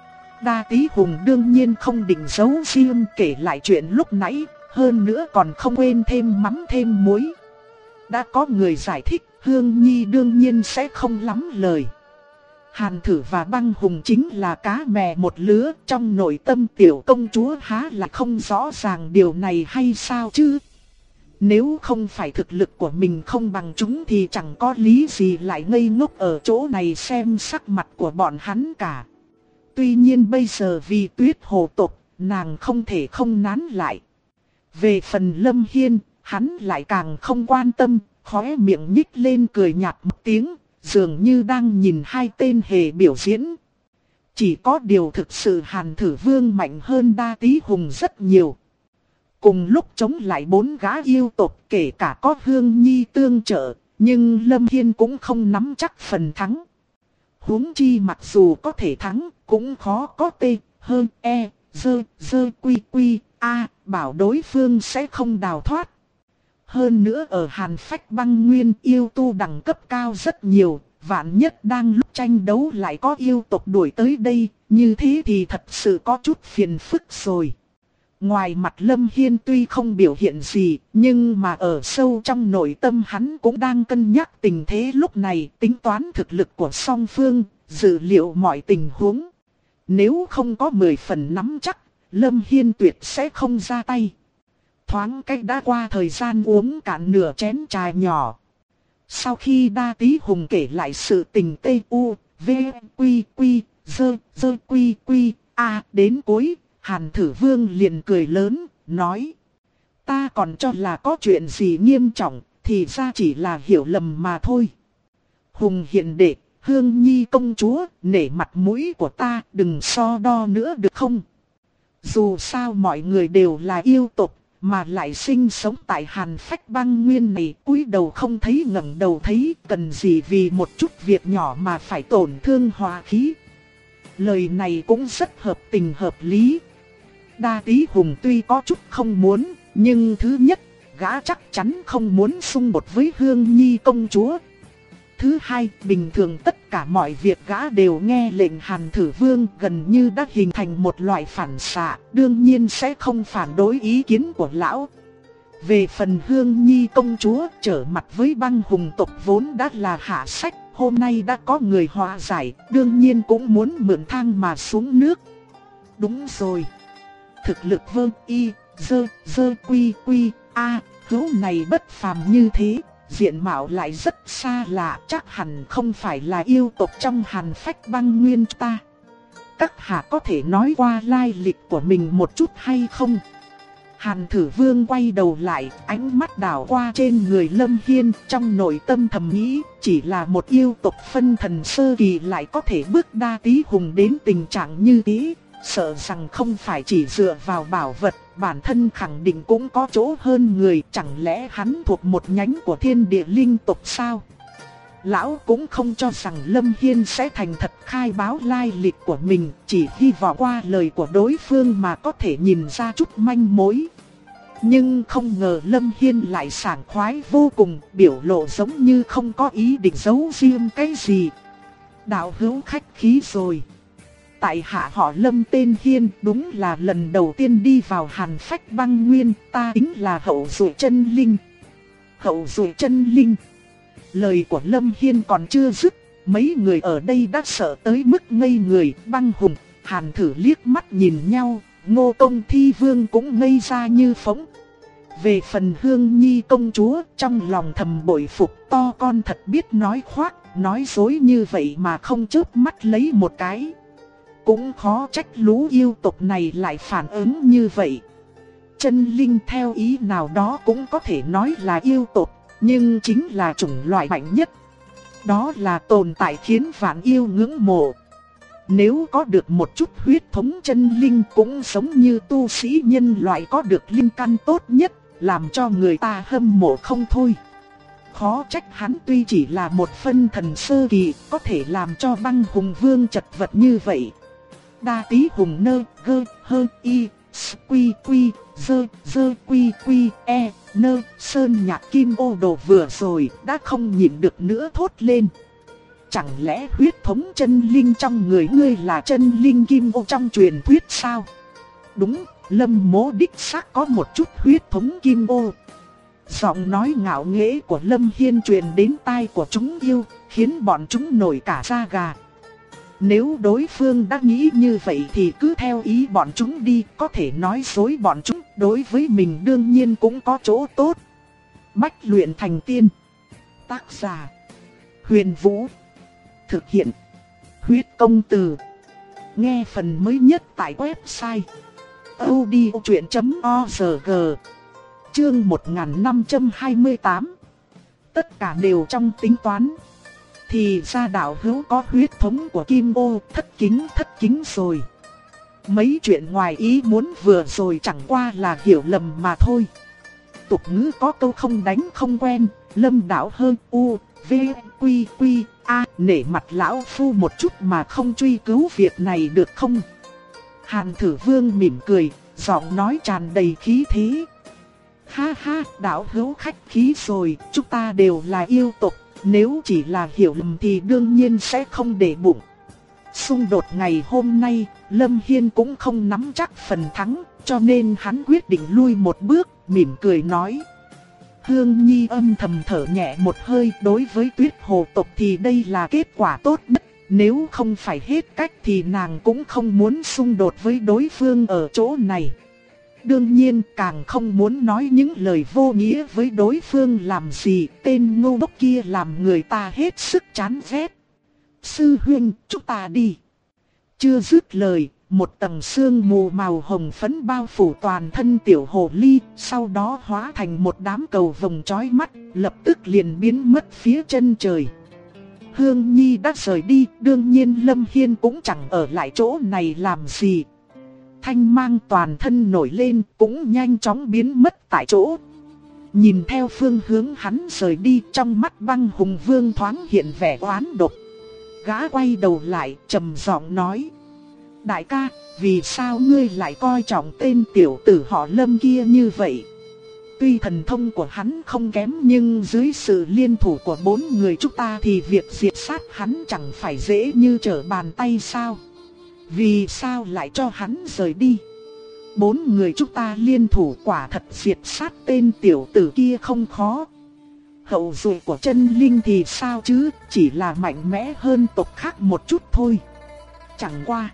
Đa Tý Hùng đương nhiên không định giấu riêng kể lại chuyện lúc nãy, hơn nữa còn không quên thêm mắm thêm muối. Đã có người giải thích, Hương Nhi đương nhiên sẽ không lắm lời. Hàn Thử và Băng Hùng chính là cá mè một lứa, trong nội tâm tiểu công chúa há là không rõ ràng điều này hay sao chứ? Nếu không phải thực lực của mình không bằng chúng thì chẳng có lý gì lại ngây ngốc ở chỗ này xem sắc mặt của bọn hắn cả. Tuy nhiên bây giờ vì Tuyết Hồ tộc, nàng không thể không nán lại. Về phần Lâm Hiên, hắn lại càng không quan tâm, khóe miệng nhích lên cười nhạt một tiếng, dường như đang nhìn hai tên hề biểu diễn. Chỉ có điều thực sự Hàn Thử Vương mạnh hơn Đa Tý Hùng rất nhiều. Cùng lúc chống lại 4 gã yêu tộc, kể cả có Hương Nhi tương trợ, nhưng Lâm Hiên cũng không nắm chắc phần thắng. Huống chi mặc dù có thể thắng, cũng khó có tê, hơn, e, dơ, quy, a, bảo đối phương sẽ không đào thoát. Hơn nữa ở Hàn Phách Băng Nguyên yêu tu đẳng cấp cao rất nhiều, vạn nhất đang lúc tranh đấu lại có yêu tộc đuổi tới đây, như thế thì thật sự có chút phiền phức rồi. Ngoài mặt Lâm Hiên tuy không biểu hiện gì, nhưng mà ở sâu trong nội tâm hắn cũng đang cân nhắc tình thế lúc này, tính toán thực lực của song phương, dự liệu mọi tình huống. Nếu không có 10 phần nắm chắc, Lâm Hiên tuyệt sẽ không ra tay. Thoáng cách đã qua thời gian uống cạn nửa chén trà nhỏ. Sau khi Đa Tý Hùng kể lại sự tình v quy dơ quy a đến cuối, Hàn Thử Vương liền cười lớn, nói: ta còn cho là có chuyện gì nghiêm trọng, thì ra chỉ là hiểu lầm mà thôi. Hùng hiền đệ, Hương Nhi công chúa, nể mặt mũi của ta, đừng so đo nữa được không? Dù sao mọi người đều là yêu tộc, mà lại sinh sống tại Hàn Phách Băng Nguyên này, cúi đầu không thấy ngẩng đầu thấy, cần gì vì một chút việc nhỏ mà phải tổn thương hòa khí. Lời này cũng rất hợp tình hợp lý. Đa Tý Hùng tuy có chút không muốn, nhưng thứ nhất, gã chắc chắn không muốn xung đột với Hương Nhi công chúa. Thứ hai, bình thường tất cả mọi việc gã đều nghe lệnh Hàn Thử Vương, gần như đã hình thành một loại phản xạ, đương nhiên sẽ không phản đối ý kiến của lão. Về phần Hương Nhi công chúa, trở mặt với Băng Hùng tộc vốn đã là hạ sách, hôm nay đã có người hòa giải, đương nhiên cũng muốn mượn thang mà xuống nước. Đúng rồi. Thực lực dơ quy a, hữu này bất phàm như thế, diện mạo lại rất xa lạ, chắc hẳn không phải là yêu tộc trong Hàn Phách Băng Nguyên ta. Các hạ có thể nói qua lai lịch của mình một chút hay không? Hàn Thử Vương quay đầu lại, ánh mắt đảo qua trên người Lâm Hiên, trong nội tâm thầm nghĩ, chỉ là một yêu tộc phân thần sơ kỳ lại có thể bước Đa Tý Hùng đến tình trạng như thế. Sợ rằng không phải chỉ dựa vào bảo vật, bản thân khẳng định cũng có chỗ hơn người, chẳng lẽ hắn thuộc một nhánh của Thiên Địa Linh tộc sao? Lão cũng không cho rằng Lâm Hiên sẽ thành thật khai báo lai lịch của mình, chỉ hy vọng qua lời của đối phương mà có thể nhìn ra chút manh mối. Nhưng không ngờ Lâm Hiên lại sảng khoái vô cùng, biểu lộ giống như không có ý định giấu riêng cái gì. Đạo hữu khách khí rồi. Tại hạ họ Lâm tên Hiên, đúng là lần đầu tiên đi vào Hàn Phách Băng Nguyên, ta chính là Hậu Duệ Chân Linh. Hậu Duệ Chân Linh. Lời của Lâm Hiên còn chưa dứt, mấy người ở đây đã sợ tới mức ngây người. Băng Hùng, Hàn Thử liếc mắt nhìn nhau, Ngô Công Thi Vương cũng ngây ra như phỗng. Về phần Hương Nhi công chúa, trong lòng thầm bội phục, to con thật biết nói khoác, nói dối như vậy mà không chớp mắt lấy một cái. Cũng khó trách lũ yêu tộc này lại phản ứng như vậy. Chân linh theo ý nào đó cũng có thể nói là yêu tộc, nhưng chính là chủng loại mạnh nhất. Đó là tồn tại khiến vạn yêu ngưỡng mộ. Nếu có được một chút huyết thống chân linh cũng giống như tu sĩ nhân loại có được linh căn tốt nhất, làm cho người ta hâm mộ không thôi. Khó trách hắn tuy chỉ là một phân thần sơ kỳ, có thể làm cho Băng Hùng Vương chật vật như vậy. Đa tí hùng nơ, gơ, hơ, y, quy quy, dơ quy quy, e, nơ, sơn nhạc kim ô đồ vừa rồi đã không nhịn được nữa thốt lên. Chẳng lẽ huyết thống chân linh trong người ngươi là chân linh kim ô trong truyền thuyết sao? Đúng, Lâm Mỗ đích xác có một chút huyết thống kim ô. Giọng nói ngạo nghễ của Lâm Hiên truyền đến tai của chúng yêu, khiến bọn chúng nổi cả da gà. Nếu đối phương đã nghĩ như vậy thì cứ theo ý bọn chúng đi, có thể nói dối bọn chúng, đối với mình đương nhiên cũng có chỗ tốt. Bách luyện thành tiên. Tác giả: Huyền Vũ. Thực hiện: Huyết Công Từ. Nghe phần mới nhất tại website audiochuyện.org. Chương 1528. Tất cả đều trong tính toán. Thì ra đạo hữu có huyết thống của kim ô, thất kính rồi. Mấy chuyện ngoài ý muốn vừa rồi chẳng qua là hiểu lầm mà thôi. Tục ngữ có câu không đánh không quen, Lâm đạo hơn u, v, quy quy, a, nể mặt lão phu một chút mà không truy cứu việc này được không? Hàn Thử Vương mỉm cười, giọng nói tràn đầy khí thế. Ha ha, đạo hữu khách khí rồi, chúng ta đều là yêu tộc, nếu chỉ là hiểu lầm thì đương nhiên sẽ không để bụng. Xung đột ngày hôm nay, Lâm Hiên cũng không nắm chắc phần thắng, cho nên hắn quyết định lui một bước, mỉm cười nói. Hương Nhi âm thầm thở nhẹ một hơi, đối với Tuyết Hồ tộc thì đây là kết quả tốt nhất, nếu không phải hết cách thì nàng cũng không muốn xung đột với đối phương ở chỗ này. Đương nhiên càng không muốn nói những lời vô nghĩa với đối phương làm gì, tên ngu ngốc kia làm người ta hết sức chán ghét. Sư huynh, chúng ta đi. Chưa dứt lời, một tầng sương mù màu hồng phấn bao phủ toàn thân tiểu hồ ly, sau đó hóa thành một đám cầu vồng chói mắt, lập tức liền biến mất phía chân trời. Hương Nhi đã rời đi, đương nhiên Lâm Hiên cũng chẳng ở lại chỗ này làm gì. Thanh mang toàn thân nổi lên, cũng nhanh chóng biến mất tại chỗ. Nhìn theo phương hướng hắn rời đi, trong mắt Băng Hùng Vương thoáng hiện vẻ oán độc. Gã quay đầu lại, trầm giọng nói. Đại ca, vì sao ngươi lại coi trọng tên tiểu tử họ Lâm kia như vậy? Tuy thần thông của hắn không kém nhưng dưới sự liên thủ của 4 người chúng ta thì việc diệt sát hắn chẳng phải dễ như trở bàn tay sao? Vì sao lại cho hắn rời đi? 4 người chúng ta liên thủ quả thật diệt sát tên tiểu tử kia không khó. Hậu duệ của chân linh thì sao chứ, chỉ là mạnh mẽ hơn tộc khác một chút thôi. Chẳng qua.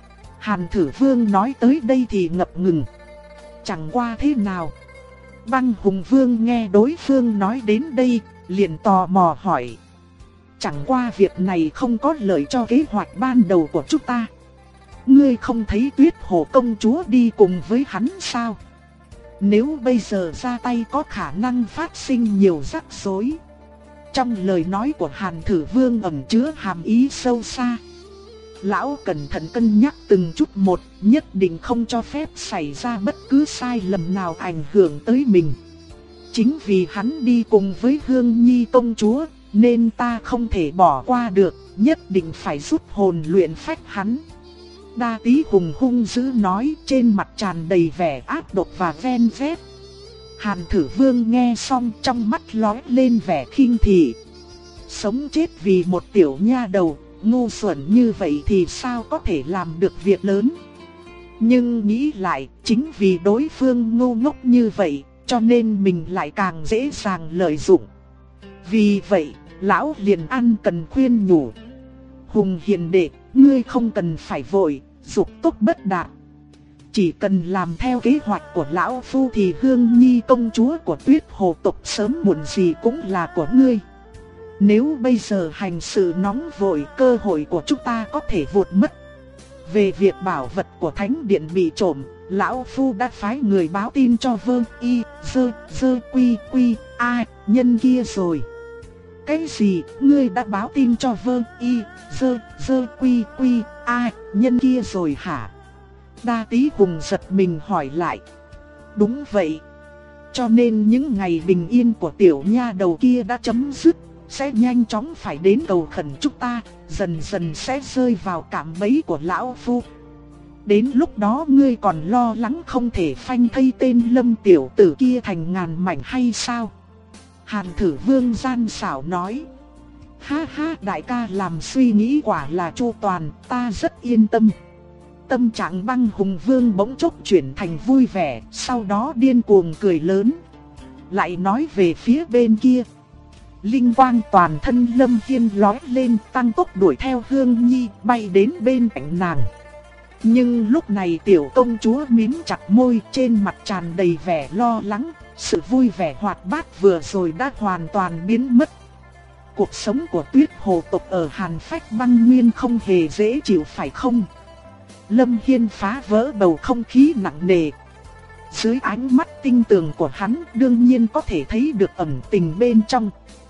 Hàn Thử Vương nói tới đây thì ngập ngừng. Chẳng qua thế nào? Băng Hùng Vương nghe đối phương nói đến đây, liền tò mò hỏi. Chẳng qua việc này không có lợi cho kế hoạch ban đầu của chúng ta. Ngươi không thấy Tuyết Hồ công chúa đi cùng với hắn sao? Nếu bây giờ ra tay có khả năng phát sinh nhiều rắc rối. Trong lời nói của Hàn Thử Vương ẩn chứa hàm ý sâu xa. Lão cẩn thận cân nhắc từng chút một, nhất định không cho phép xảy ra bất cứ sai lầm nào ảnh hưởng tới mình. Chính vì hắn đi cùng với Hương Nhi công chúa, nên ta không thể bỏ qua được, nhất định phải giúp hồn luyện phách hắn. Đa Tí hùng hung dữ nói, trên mặt tràn đầy vẻ ác độc và ven vét. Hàn Thử Vương nghe xong trong mắt lóe lên vẻ khinh thị. Sống chết vì một tiểu nha đầu, ngu xuẩn như vậy thì sao có thể làm được việc lớn. Nhưng nghĩ lại, chính vì đối phương ngu ngốc như vậy, cho nên mình lại càng dễ dàng lợi dụng. Vì vậy, lão liền ăn cần khuyên nhủ. Hùng hiền đệ, ngươi không cần phải vội, dục tốc bất đạt. Chỉ cần làm theo kế hoạch của lão phu thì Hương Nhi công chúa của Tuyết Hồ tộc sớm muộn gì cũng là của ngươi. Nếu bây giờ hành sự nóng vội, cơ hội của chúng ta có thể vụt mất. Về việc bảo vật của thánh điện bị trộm, lão phu đã phái người báo tin cho Vương Y, Dơ Quy Quy A nhân kia rồi. Cái gì? Ngươi đã báo tin cho Vương Y, Dơ Quy Quy A nhân kia rồi hả? Đa Tí Hùng giật mình hỏi lại. Đúng vậy. Cho nên những ngày bình yên của tiểu nha đầu kia đã chấm dứt, sẽ nhanh chóng phải đến cầu khẩn chúng ta, dần dần sẽ rơi vào cạm bẫy của lão phu. Đến lúc đó ngươi còn lo lắng không thể phanh thây tên Lâm tiểu tử kia thành ngàn mảnh hay sao? Hàn Thử Vương gian xảo nói. Ha ha, đại ca làm suy nghĩ quả là chu toàn, ta rất yên tâm. Tâm trạng Băng Hùng Vương bỗng chốc chuyển thành vui vẻ, sau đó điên cuồng cười lớn. Lại nói về phía bên kia. Linh quang toàn thân Lâm Hiên lóe lên, tăng tốc đuổi theo Hương Nhi, bay đến bên cạnh nàng. Nhưng lúc này tiểu công chúa mím chặt môi, trên mặt tràn đầy vẻ lo lắng, sự vui vẻ hoạt bát vừa rồi đã hoàn toàn biến mất. Cuộc sống của Tuyết Hồ tộc ở Hàn Phách Băng Nguyên không hề dễ chịu phải không? Lâm Hiên phá vỡ bầu không khí nặng nề. Dưới ánh mắt tinh tường của hắn, đương nhiên có thể thấy được ẩn tình bên trong.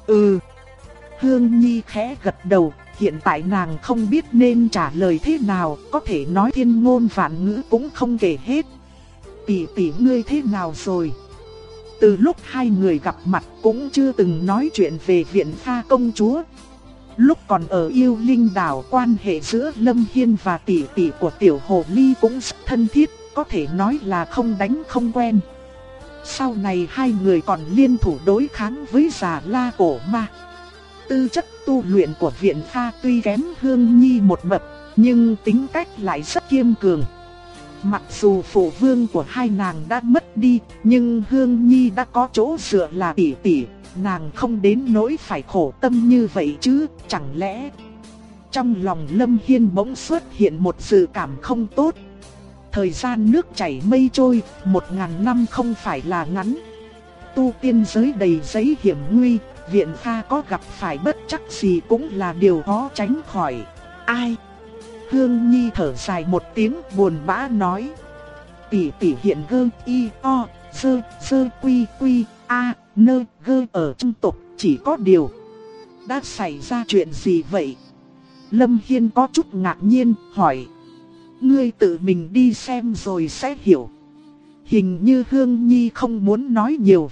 Hương Nhi khẽ gật đầu, hiện tại nàng không biết nên trả lời thế nào, có thể nói thiên ngôn vạn ngữ cũng không kể hết. Tỷ tỷ ngươi thế nào rồi? Từ lúc hai người gặp mặt cũng chưa từng nói chuyện về Viện Pha công chúa. Lúc còn ở Yêu Linh đảo, quan hệ giữa Lâm Hiên và tỷ tỷ của tiểu hồ ly cũng rất thân thiết, có thể nói là không đánh không quen. Sau này hai người còn liên thủ đối kháng với Già La Cổ Ma. Tư chất tu luyện của Viện Pha tuy kém Hương Nhi một bậc, nhưng tính cách lại rất kiên cường. Mặc dù phụ vương của hai nàng đã mất đi, nhưng Hương Nhi đã có chỗ dựa là tỷ tỷ, nàng không đến nỗi phải khổ tâm như vậy chứ, chẳng lẽ... Trong lòng Lâm Hiên bỗng xuất hiện một dự cảm không tốt. Thời gian nước chảy mây trôi, 1000 năm không phải là ngắn. Tu tiên giới đầy giấy hiểm nguy, Viện Pha có gặp phải bất trắc gì cũng là điều khó tránh khỏi. Ai? Hương Nhi thở dài một tiếng buồn bã nói. Tỷ tỷ hiện gơ y o dơ quy quy a nơ gơ ở trong tộc, chỉ có điều. Đã xảy ra chuyện gì vậy? Lâm Hiên có chút ngạc nhiên hỏi. Ngươi tự mình đi xem rồi sẽ hiểu. Hình như Hương Nhi không muốn nói nhiều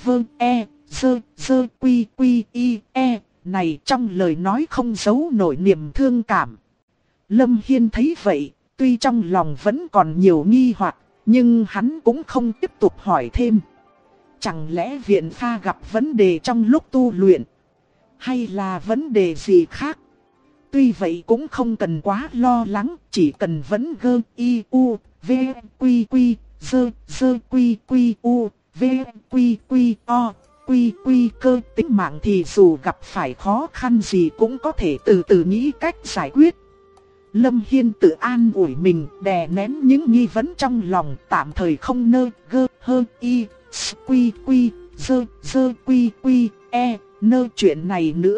dơ quy quy y này, trong lời nói không giấu nổi niềm thương cảm. Lâm Hiên thấy vậy, tuy trong lòng vẫn còn nhiều nghi hoặc, nhưng hắn cũng không tiếp tục hỏi thêm. Chẳng lẽ Viện Pha gặp vấn đề trong lúc tu luyện? Hay là vấn đề gì khác? Tuy vậy cũng không cần quá lo lắng, chỉ cần vẫn gơ y u v quy quy dơ quy quy u v quy quy o quy quy cơ, tính mạng thì dù gặp phải khó khăn gì cũng có thể từ từ nghĩ cách giải quyết. Lâm Hiên tự an ủi mình, đè nén những nghi vấn trong lòng, tạm thời không nơ gơ hơ y quy quy dơ quy quy nơ chuyện này nữa.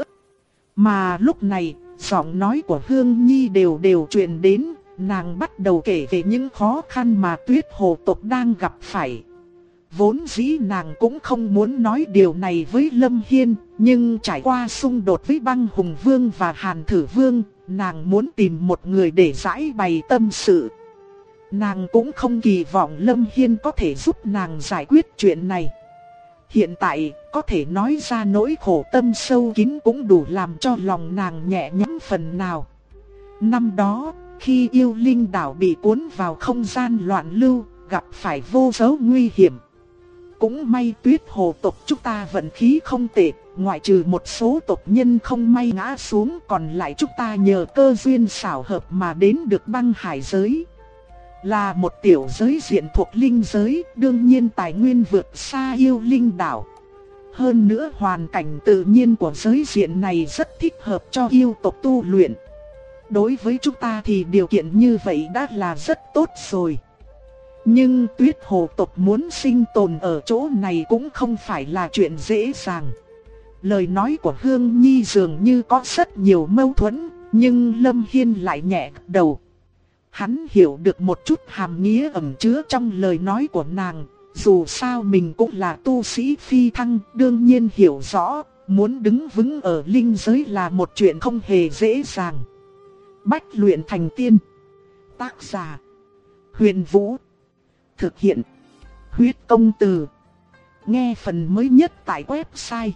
Mà lúc này, giọng nói của Hương Nhi đều truyền đến, nàng bắt đầu kể về những khó khăn mà Tuyết Hồ tộc đang gặp phải. Vốn dĩ nàng cũng không muốn nói điều này với Lâm Hiên, nhưng trải qua xung đột với Băng Hùng Vương và Hàn Thử Vương, nàng muốn tìm một người để giải bày tâm sự. Nàng cũng không kỳ vọng Lâm Hiên có thể giúp nàng giải quyết chuyện này. Hiện tại, có thể nói ra nỗi khổ tâm sâu kín cũng đủ làm cho lòng nàng nhẹ nhõm phần nào. Năm đó, khi Yêu Linh đảo bị cuốn vào không gian loạn lưu, gặp phải vô số nguy hiểm. Cũng may Tuyết Hồ tộc chúng ta vận khí không tệ, ngoại trừ một số tộc nhân không may ngã xuống, còn lại chúng ta nhờ cơ duyên xảo hợp mà đến được Băng Hải giới. Là một tiểu giới diện thuộc linh giới, đương nhiên tài nguyên vượt xa Yêu Linh đảo. Hơn nữa hoàn cảnh tự nhiên của giới diện này rất thích hợp cho yêu tộc tu luyện. Đối với chúng ta thì điều kiện như vậy đã là rất tốt rồi. Nhưng Tuyết Hồ tộc muốn sinh tồn ở chỗ này cũng không phải là chuyện dễ dàng. Lời nói của Hương Nhi dường như có rất nhiều mâu thuẫn, nhưng Lâm Hiên lại nhẹ gật đầu. Hắn hiểu được một chút hàm nghĩa ẩn chứa trong lời nói của nàng. Dù sao mình cũng là tu sĩ phi thăng, đương nhiên hiểu rõ, muốn đứng vững ở linh giới là một chuyện không hề dễ dàng. Bách luyện thành tiên. Tác giả: Huyền Vũ. Thực hiện: Huyết Công Từ. Nghe phần mới nhất tại website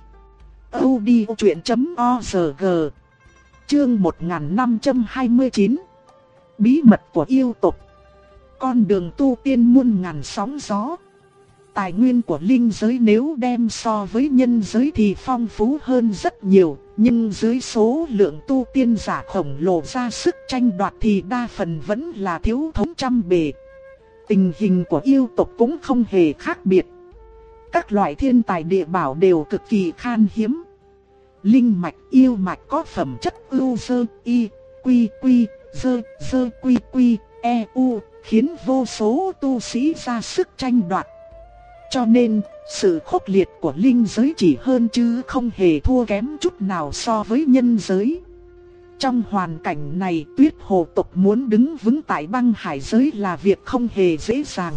audiochuyện.org. Chương 1529. Bí mật của yêu tộc. Con đường tu tiên muôn ngàn sóng gió. Tài nguyên của linh giới nếu đem so với nhân giới thì phong phú hơn rất nhiều, nhưng dưới số lượng tu tiên giả khổng lồ ra sức tranh đoạt thì đa phần vẫn là thiếu thốn trăm bề. Tình hình của yêu tộc cũng không hề khác biệt. Các loại thiên tài địa bảo đều cực kỳ khan hiếm. Linh mạch, yêu mạch có phẩm chất ưu dơ, y, quy quy, dơ, dơ quy quy, e u, khiến vô số tu sĩ ra sức tranh đoạt. Cho nên, sự khốc liệt của linh giới chỉ hơn chứ không hề thua kém chút nào so với nhân giới. Trong hoàn cảnh này, Tuyết Hồ tộc muốn đứng vững tại băng hải giới là việc không hề dễ dàng.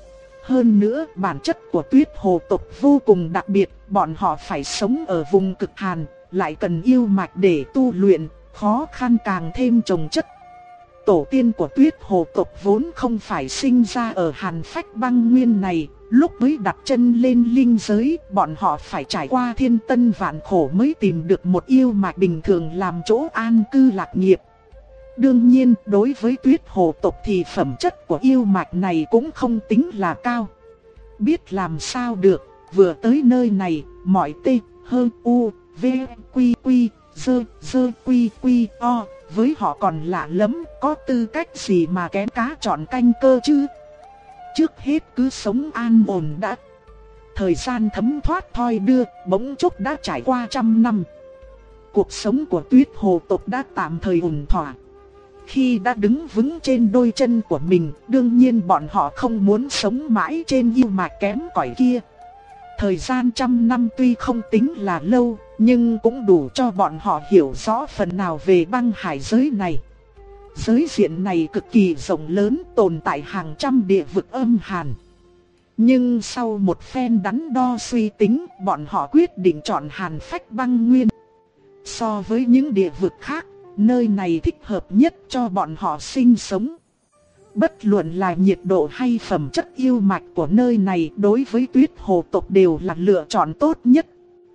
Hơn nữa, bản chất của Tuyết Hồ tộc vô cùng đặc biệt, bọn họ phải sống ở vùng cực hàn, lại cần yêu mạch để tu luyện, khó khăn càng thêm chồng chất. Tổ tiên của Tuyết Hồ tộc vốn không phải sinh ra ở Hàn Phách băng nguyên này, lúc mới đặt chân lên linh giới, bọn họ phải trải qua thiên tân vạn khổ mới tìm được một yêu mạch bình thường làm chỗ an cư lạc nghiệp. Đương nhiên, đối với Tuyết Hồ tộc thì phẩm chất của yêu mạch này cũng không tính là cao. Biết làm sao được, vừa tới nơi này, mọi tê, hơ, u, v, quy quy, dơ, dơ quy quy, o, với họ còn lạ lắm, có tư cách gì mà kén cá chọn canh cơ chứ. Trước hết cứ sống an ổn đã. Thời gian thấm thoát thoi đưa, bỗng chốc đã trải qua 100 năm. Cuộc sống của Tuyết Hồ tộc đã tạm thời ổn thỏa. Khi đã đứng vững trên đôi chân của mình, đương nhiên bọn họ không muốn sống mãi trên yêu mạch kém cỏi kia. Thời gian 100 năm tuy không tính là lâu, nhưng cũng đủ cho bọn họ hiểu rõ phần nào về băng hải giới này. Giới diện này cực kỳ rộng lớn, tồn tại hàng trăm địa vực âm hàn. Nhưng sau một phen đắn đo suy tính, bọn họ quyết định chọn Hàn Phách băng nguyên. So với những địa vực khác, nơi này thích hợp nhất cho bọn họ sinh sống. Bất luận là nhiệt độ hay phẩm chất yêu mạch của nơi này, đối với Tuyết Hồ tộc đều là lựa chọn tốt nhất.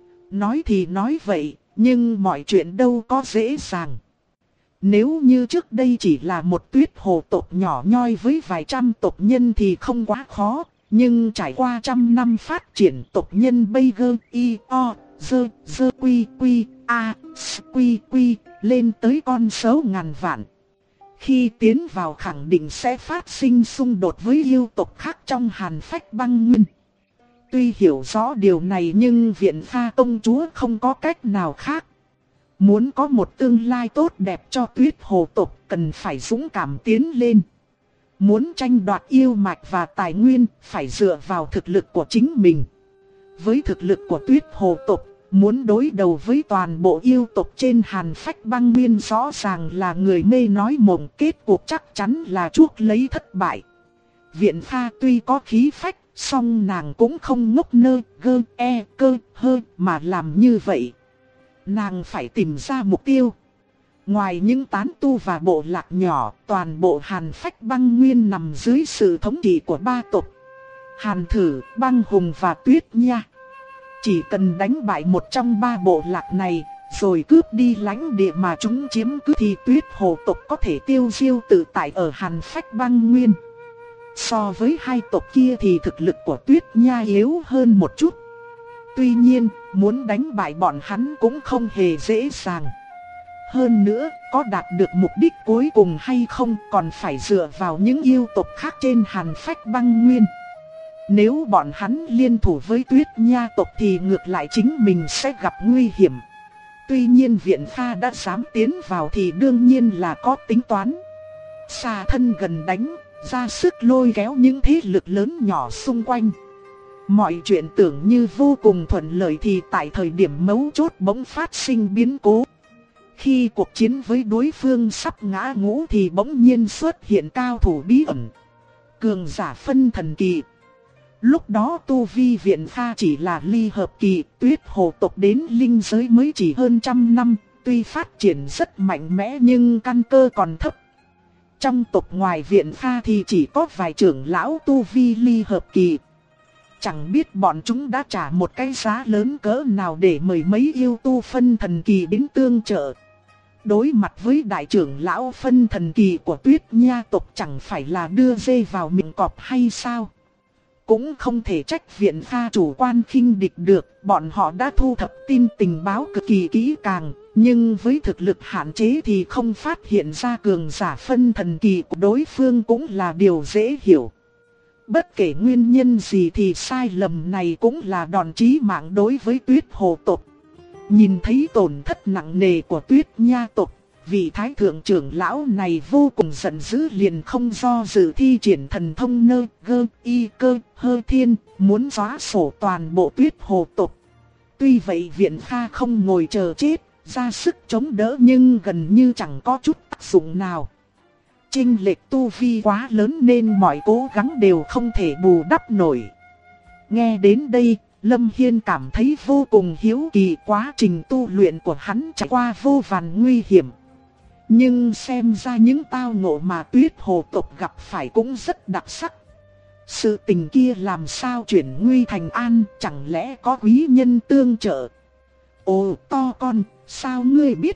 Nói thì nói vậy, nhưng mọi chuyện đâu có dễ dàng. Nếu như trước đây chỉ là một Tuyết Hồ tộc nhỏ nhoi với vài trăm tộc nhân thì không quá khó. Nhưng trải qua 100 năm phát triển, tộc nhân bây gơ, y, o, dơ, dơ quy quy, a, s quy quy, lên tới con số ngàn vạn. Khi tiến vào khẳng định sẽ phát sinh xung đột với yêu tộc khác trong Hàn Phách băng nguyên. Tuy hiểu rõ điều này nhưng Viện Pha công chúa không có cách nào khác. Muốn có một tương lai tốt đẹp cho Tuyết Hồ tộc cần phải dũng cảm tiến lên. Muốn tranh đoạt yêu mạch và tài nguyên phải dựa vào thực lực của chính mình. Với thực lực của Tuyết Hồ tộc, muốn đối đầu với toàn bộ yêu tộc trên Hàn Phách băng nguyên rõ ràng là người mê nói mộng, kết cuộc chắc chắn là chuốc lấy thất bại. Viện Pha tuy có khí phách, song nàng cũng không ngốc nơ, gơ, e, cơ, hơ mà làm như vậy. Nàng phải tìm ra mục tiêu. Ngoài những tán tu và bộ lạc nhỏ, toàn bộ Hàn Phách băng nguyên nằm dưới sự thống trị của ba tộc Hàn Thử, Băng Hùng và Tuyết Nha. Chỉ cần đánh bại một trong ba bộ lạc này, rồi cướp đi lãnh địa mà chúng chiếm cứ thì Tuyết Hồ tộc có thể tiêu diêu tự tại ở Hàn Phách băng nguyên. So với hai tộc kia thì thực lực của Tuyết Nha yếu hơn một chút. Tuy nhiên, muốn đánh bại bọn hắn cũng không hề dễ dàng. Hơn nữa, có đạt được mục đích cuối cùng hay không còn phải dựa vào những yêu tộc khác trên Hàn Phách băng nguyên. Nếu bọn hắn liên thủ với Tuyết Nha tộc thì ngược lại chính mình sẽ gặp nguy hiểm. Tuy nhiên Viện Pha đã dám tiến vào thì đương nhiên là có tính toán. Xa thân gần đánh, ra sức lôi kéo những thế lực lớn nhỏ xung quanh. Mọi chuyện tưởng như vô cùng thuận lợi thì tại thời điểm mấu chốt bỗng phát sinh biến cố. Khi cuộc chiến với đối phương sắp ngã ngũ thì bỗng nhiên xuất hiện cao thủ bí ẩn, cường giả phân thần kỳ. Lúc đó tu vi Viện Kha chỉ là ly hợp kỳ, Tuyết Hồ tộc đến linh giới mới chỉ hơn 100 năm, tuy phát triển rất mạnh mẽ nhưng căn cơ còn thấp. Trong tộc ngoài Viện Kha thì chỉ có vài trưởng lão tu vi ly hợp kỳ. Chẳng biết bọn chúng đã trả một cái giá lớn cỡ nào để mời mấy yêu tu phân thần kỳ đến tương trợ. Đối mặt với đại trưởng lão phân thần kỳ của Tuyết Nha tộc chẳng phải là đưa dê vào miệng cọp hay sao? Cũng không thể trách Viện Kha chủ quan khinh địch được, bọn họ đã thu thập tin tình báo cực kỳ kỹ càng, nhưng với thực lực hạn chế thì không phát hiện ra cường giả phân thần kỳ của đối phương cũng là điều dễ hiểu. Bất kể nguyên nhân gì thì sai lầm này cũng là đòn chí mạng đối với Tuyết Hồ tộc. Nhìn thấy tổn thất nặng nề của Tuyết Nha tộc, vị thái thượng trưởng lão này vô cùng giận dữ, liền không do dự thi triển thần thông nơ gơ y cơ hơ thiên, muốn xóa sổ toàn bộ Tuyết Hồ tộc. Tuy vậy Viện Kha không ngồi chờ chết, ra sức chống đỡ nhưng gần như chẳng có chút tác dụng nào. Chênh lệch tu vi quá lớn nên mọi cố gắng đều không thể bù đắp nổi. Nghe đến đây, Lâm Hiên cảm thấy vô cùng hiếu kỳ, quá trình tu luyện của hắn trải qua vô vàn nguy hiểm. Nhưng xem ra những tao ngộ mà Tuyết Hồ tộc gặp phải cũng rất đặc sắc. Sự tình kia làm sao chuyển nguy thành an, chẳng lẽ có quý nhân tương trợ? Ồ, to con, sao ngươi biết?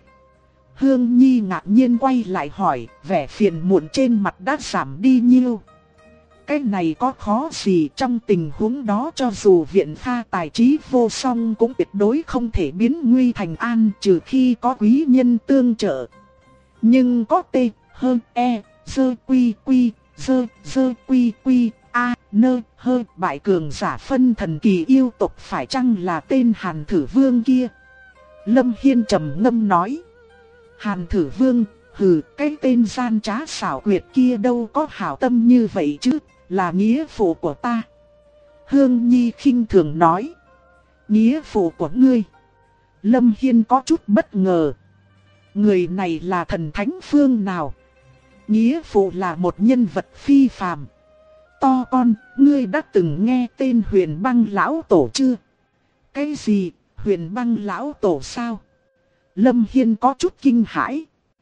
Hương Nhi ngạc nhiên quay lại hỏi, vẻ phiền muộn trên mặt đã giảm đi nhiêu. Cái này có khó gì, trong tình huống đó cho dù Viện Kha tài trí vô song cũng tuyệt đối không thể biến nguy thành an trừ khi có quý nhân tương trợ. Nhưng có T, hơn E, dơ quy quy, dơ quy quy, A, nơ, hơ, bại cường giả phân thần kỳ yêu tộc phải chăng là tên Hàn Thử Vương kia? Lâm Hiên trầm ngâm nói. Hàn Thử Vương, hừ, cái tên gian trá xảo quyệt kia đâu có hảo tâm như vậy chứ, là nghĩa phụ của ta. Hương Nhi khinh thường nói. Nghĩa phụ của ngươi? Lâm Hiên có chút bất ngờ. Người này là thần thánh phương nào? Nghĩa phụ là một nhân vật phi phàm. To con, ngươi đã từng nghe tên Huyền Băng Lão Tổ chưa? Cái gì, Huyền Băng Lão Tổ sao? Lâm Hiên có chút kinh hãi.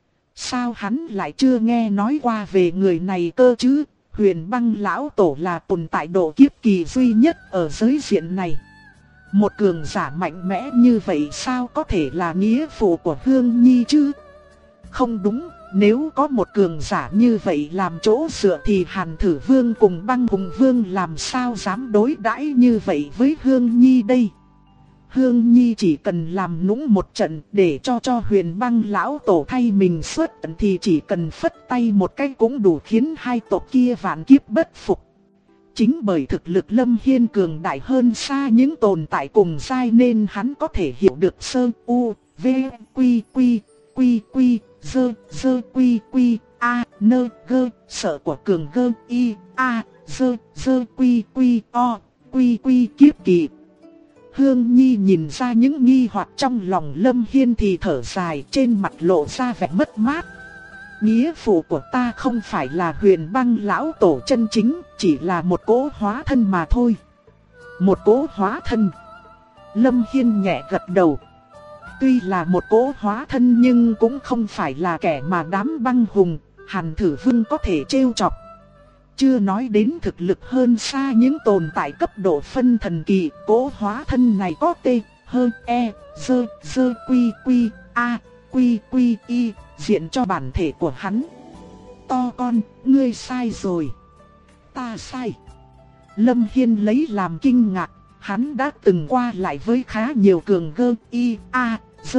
Sao hắn lại chưa nghe nói qua về người này cơ chứ? Huyền Băng Lão Tổ là tồn tại độ kiếp kỳ duy nhất ở giới diện này. Một cường giả mạnh mẽ như vậy sao có thể là nghĩa phụ của Hương Nhi chứ? Không đúng, nếu có một cường giả như vậy làm chỗ dựa thì Hàn Thử Vương cùng Băng Hùng Vương làm sao dám đối đãi như vậy với Hương Nhi đây? Hương Nhi chỉ cần làm nũng một trận để cho Huyền Băng Lão Tổ thay mình xuất trận thì chỉ cần phất tay một cái cũng đủ khiến hai tộc kia vạn kiếp bất phục. Chính bởi thực lực Lâm Hiên cường đại hơn xa những tồn tại cùng giai nên hắn có thể hiểu được sơ u, v, quy quy, quy quy, dơ quy quy, a, nơ, gơ, sợ của cường gơ, y, a, dơ quy quy, o, quy quy kiếp kỳ. Hương Nhi nhìn ra những nghi hoặc trong lòng Lâm Hiên thì thở dài, trên mặt lộ ra vẻ mất mát. Nghĩa phụ của ta không phải là Huyền Băng Lão Tổ chân chính, chỉ là một cỗ hóa thân mà thôi. Một cỗ hóa thân? Lâm Hiên nhẹ gật đầu. Tuy là một cỗ hóa thân nhưng cũng không phải là kẻ mà đám Băng Hùng, Hàn Thử Vương có thể trêu chọc. Chưa nói đến thực lực hơn xa những tồn tại cấp độ phân thần kỳ, cỗ hóa thân này có T, hơn E, dơ quy quy, A, quy quy y, diện cho bản thể của hắn. To con, ngươi sai rồi. Ta sai. Lâm Hiên lấy làm kinh ngạc, hắn đã từng qua lại với khá nhiều cường gơ y, a,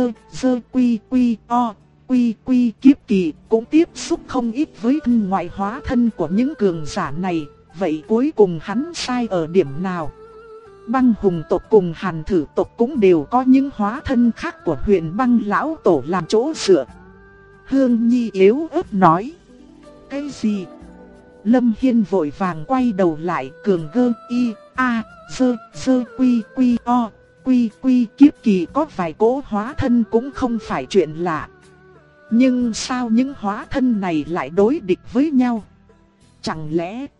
dơ quy quy, o, quy quy kiếp kỳ, cũng tiếp xúc không ít với thân ngoại hóa thân của những cường giả này. Vậy cuối cùng hắn sai ở điểm nào? Băng Hùng tộc cùng Hàn Thử tộc cũng đều có những hóa thân khác của Huyền Băng Lão Tổ làm chỗ dựa. Hương Nhi yếu ớt nói. Cái gì? Lâm Hiên vội vàng quay đầu lại, cường gơ y, a, dơ quy quy o, quy quy kiếp kỳ có vài cỗ hóa thân cũng không phải chuyện lạ. Nhưng sao những hóa thân này lại đối địch với nhau? Chẳng lẽ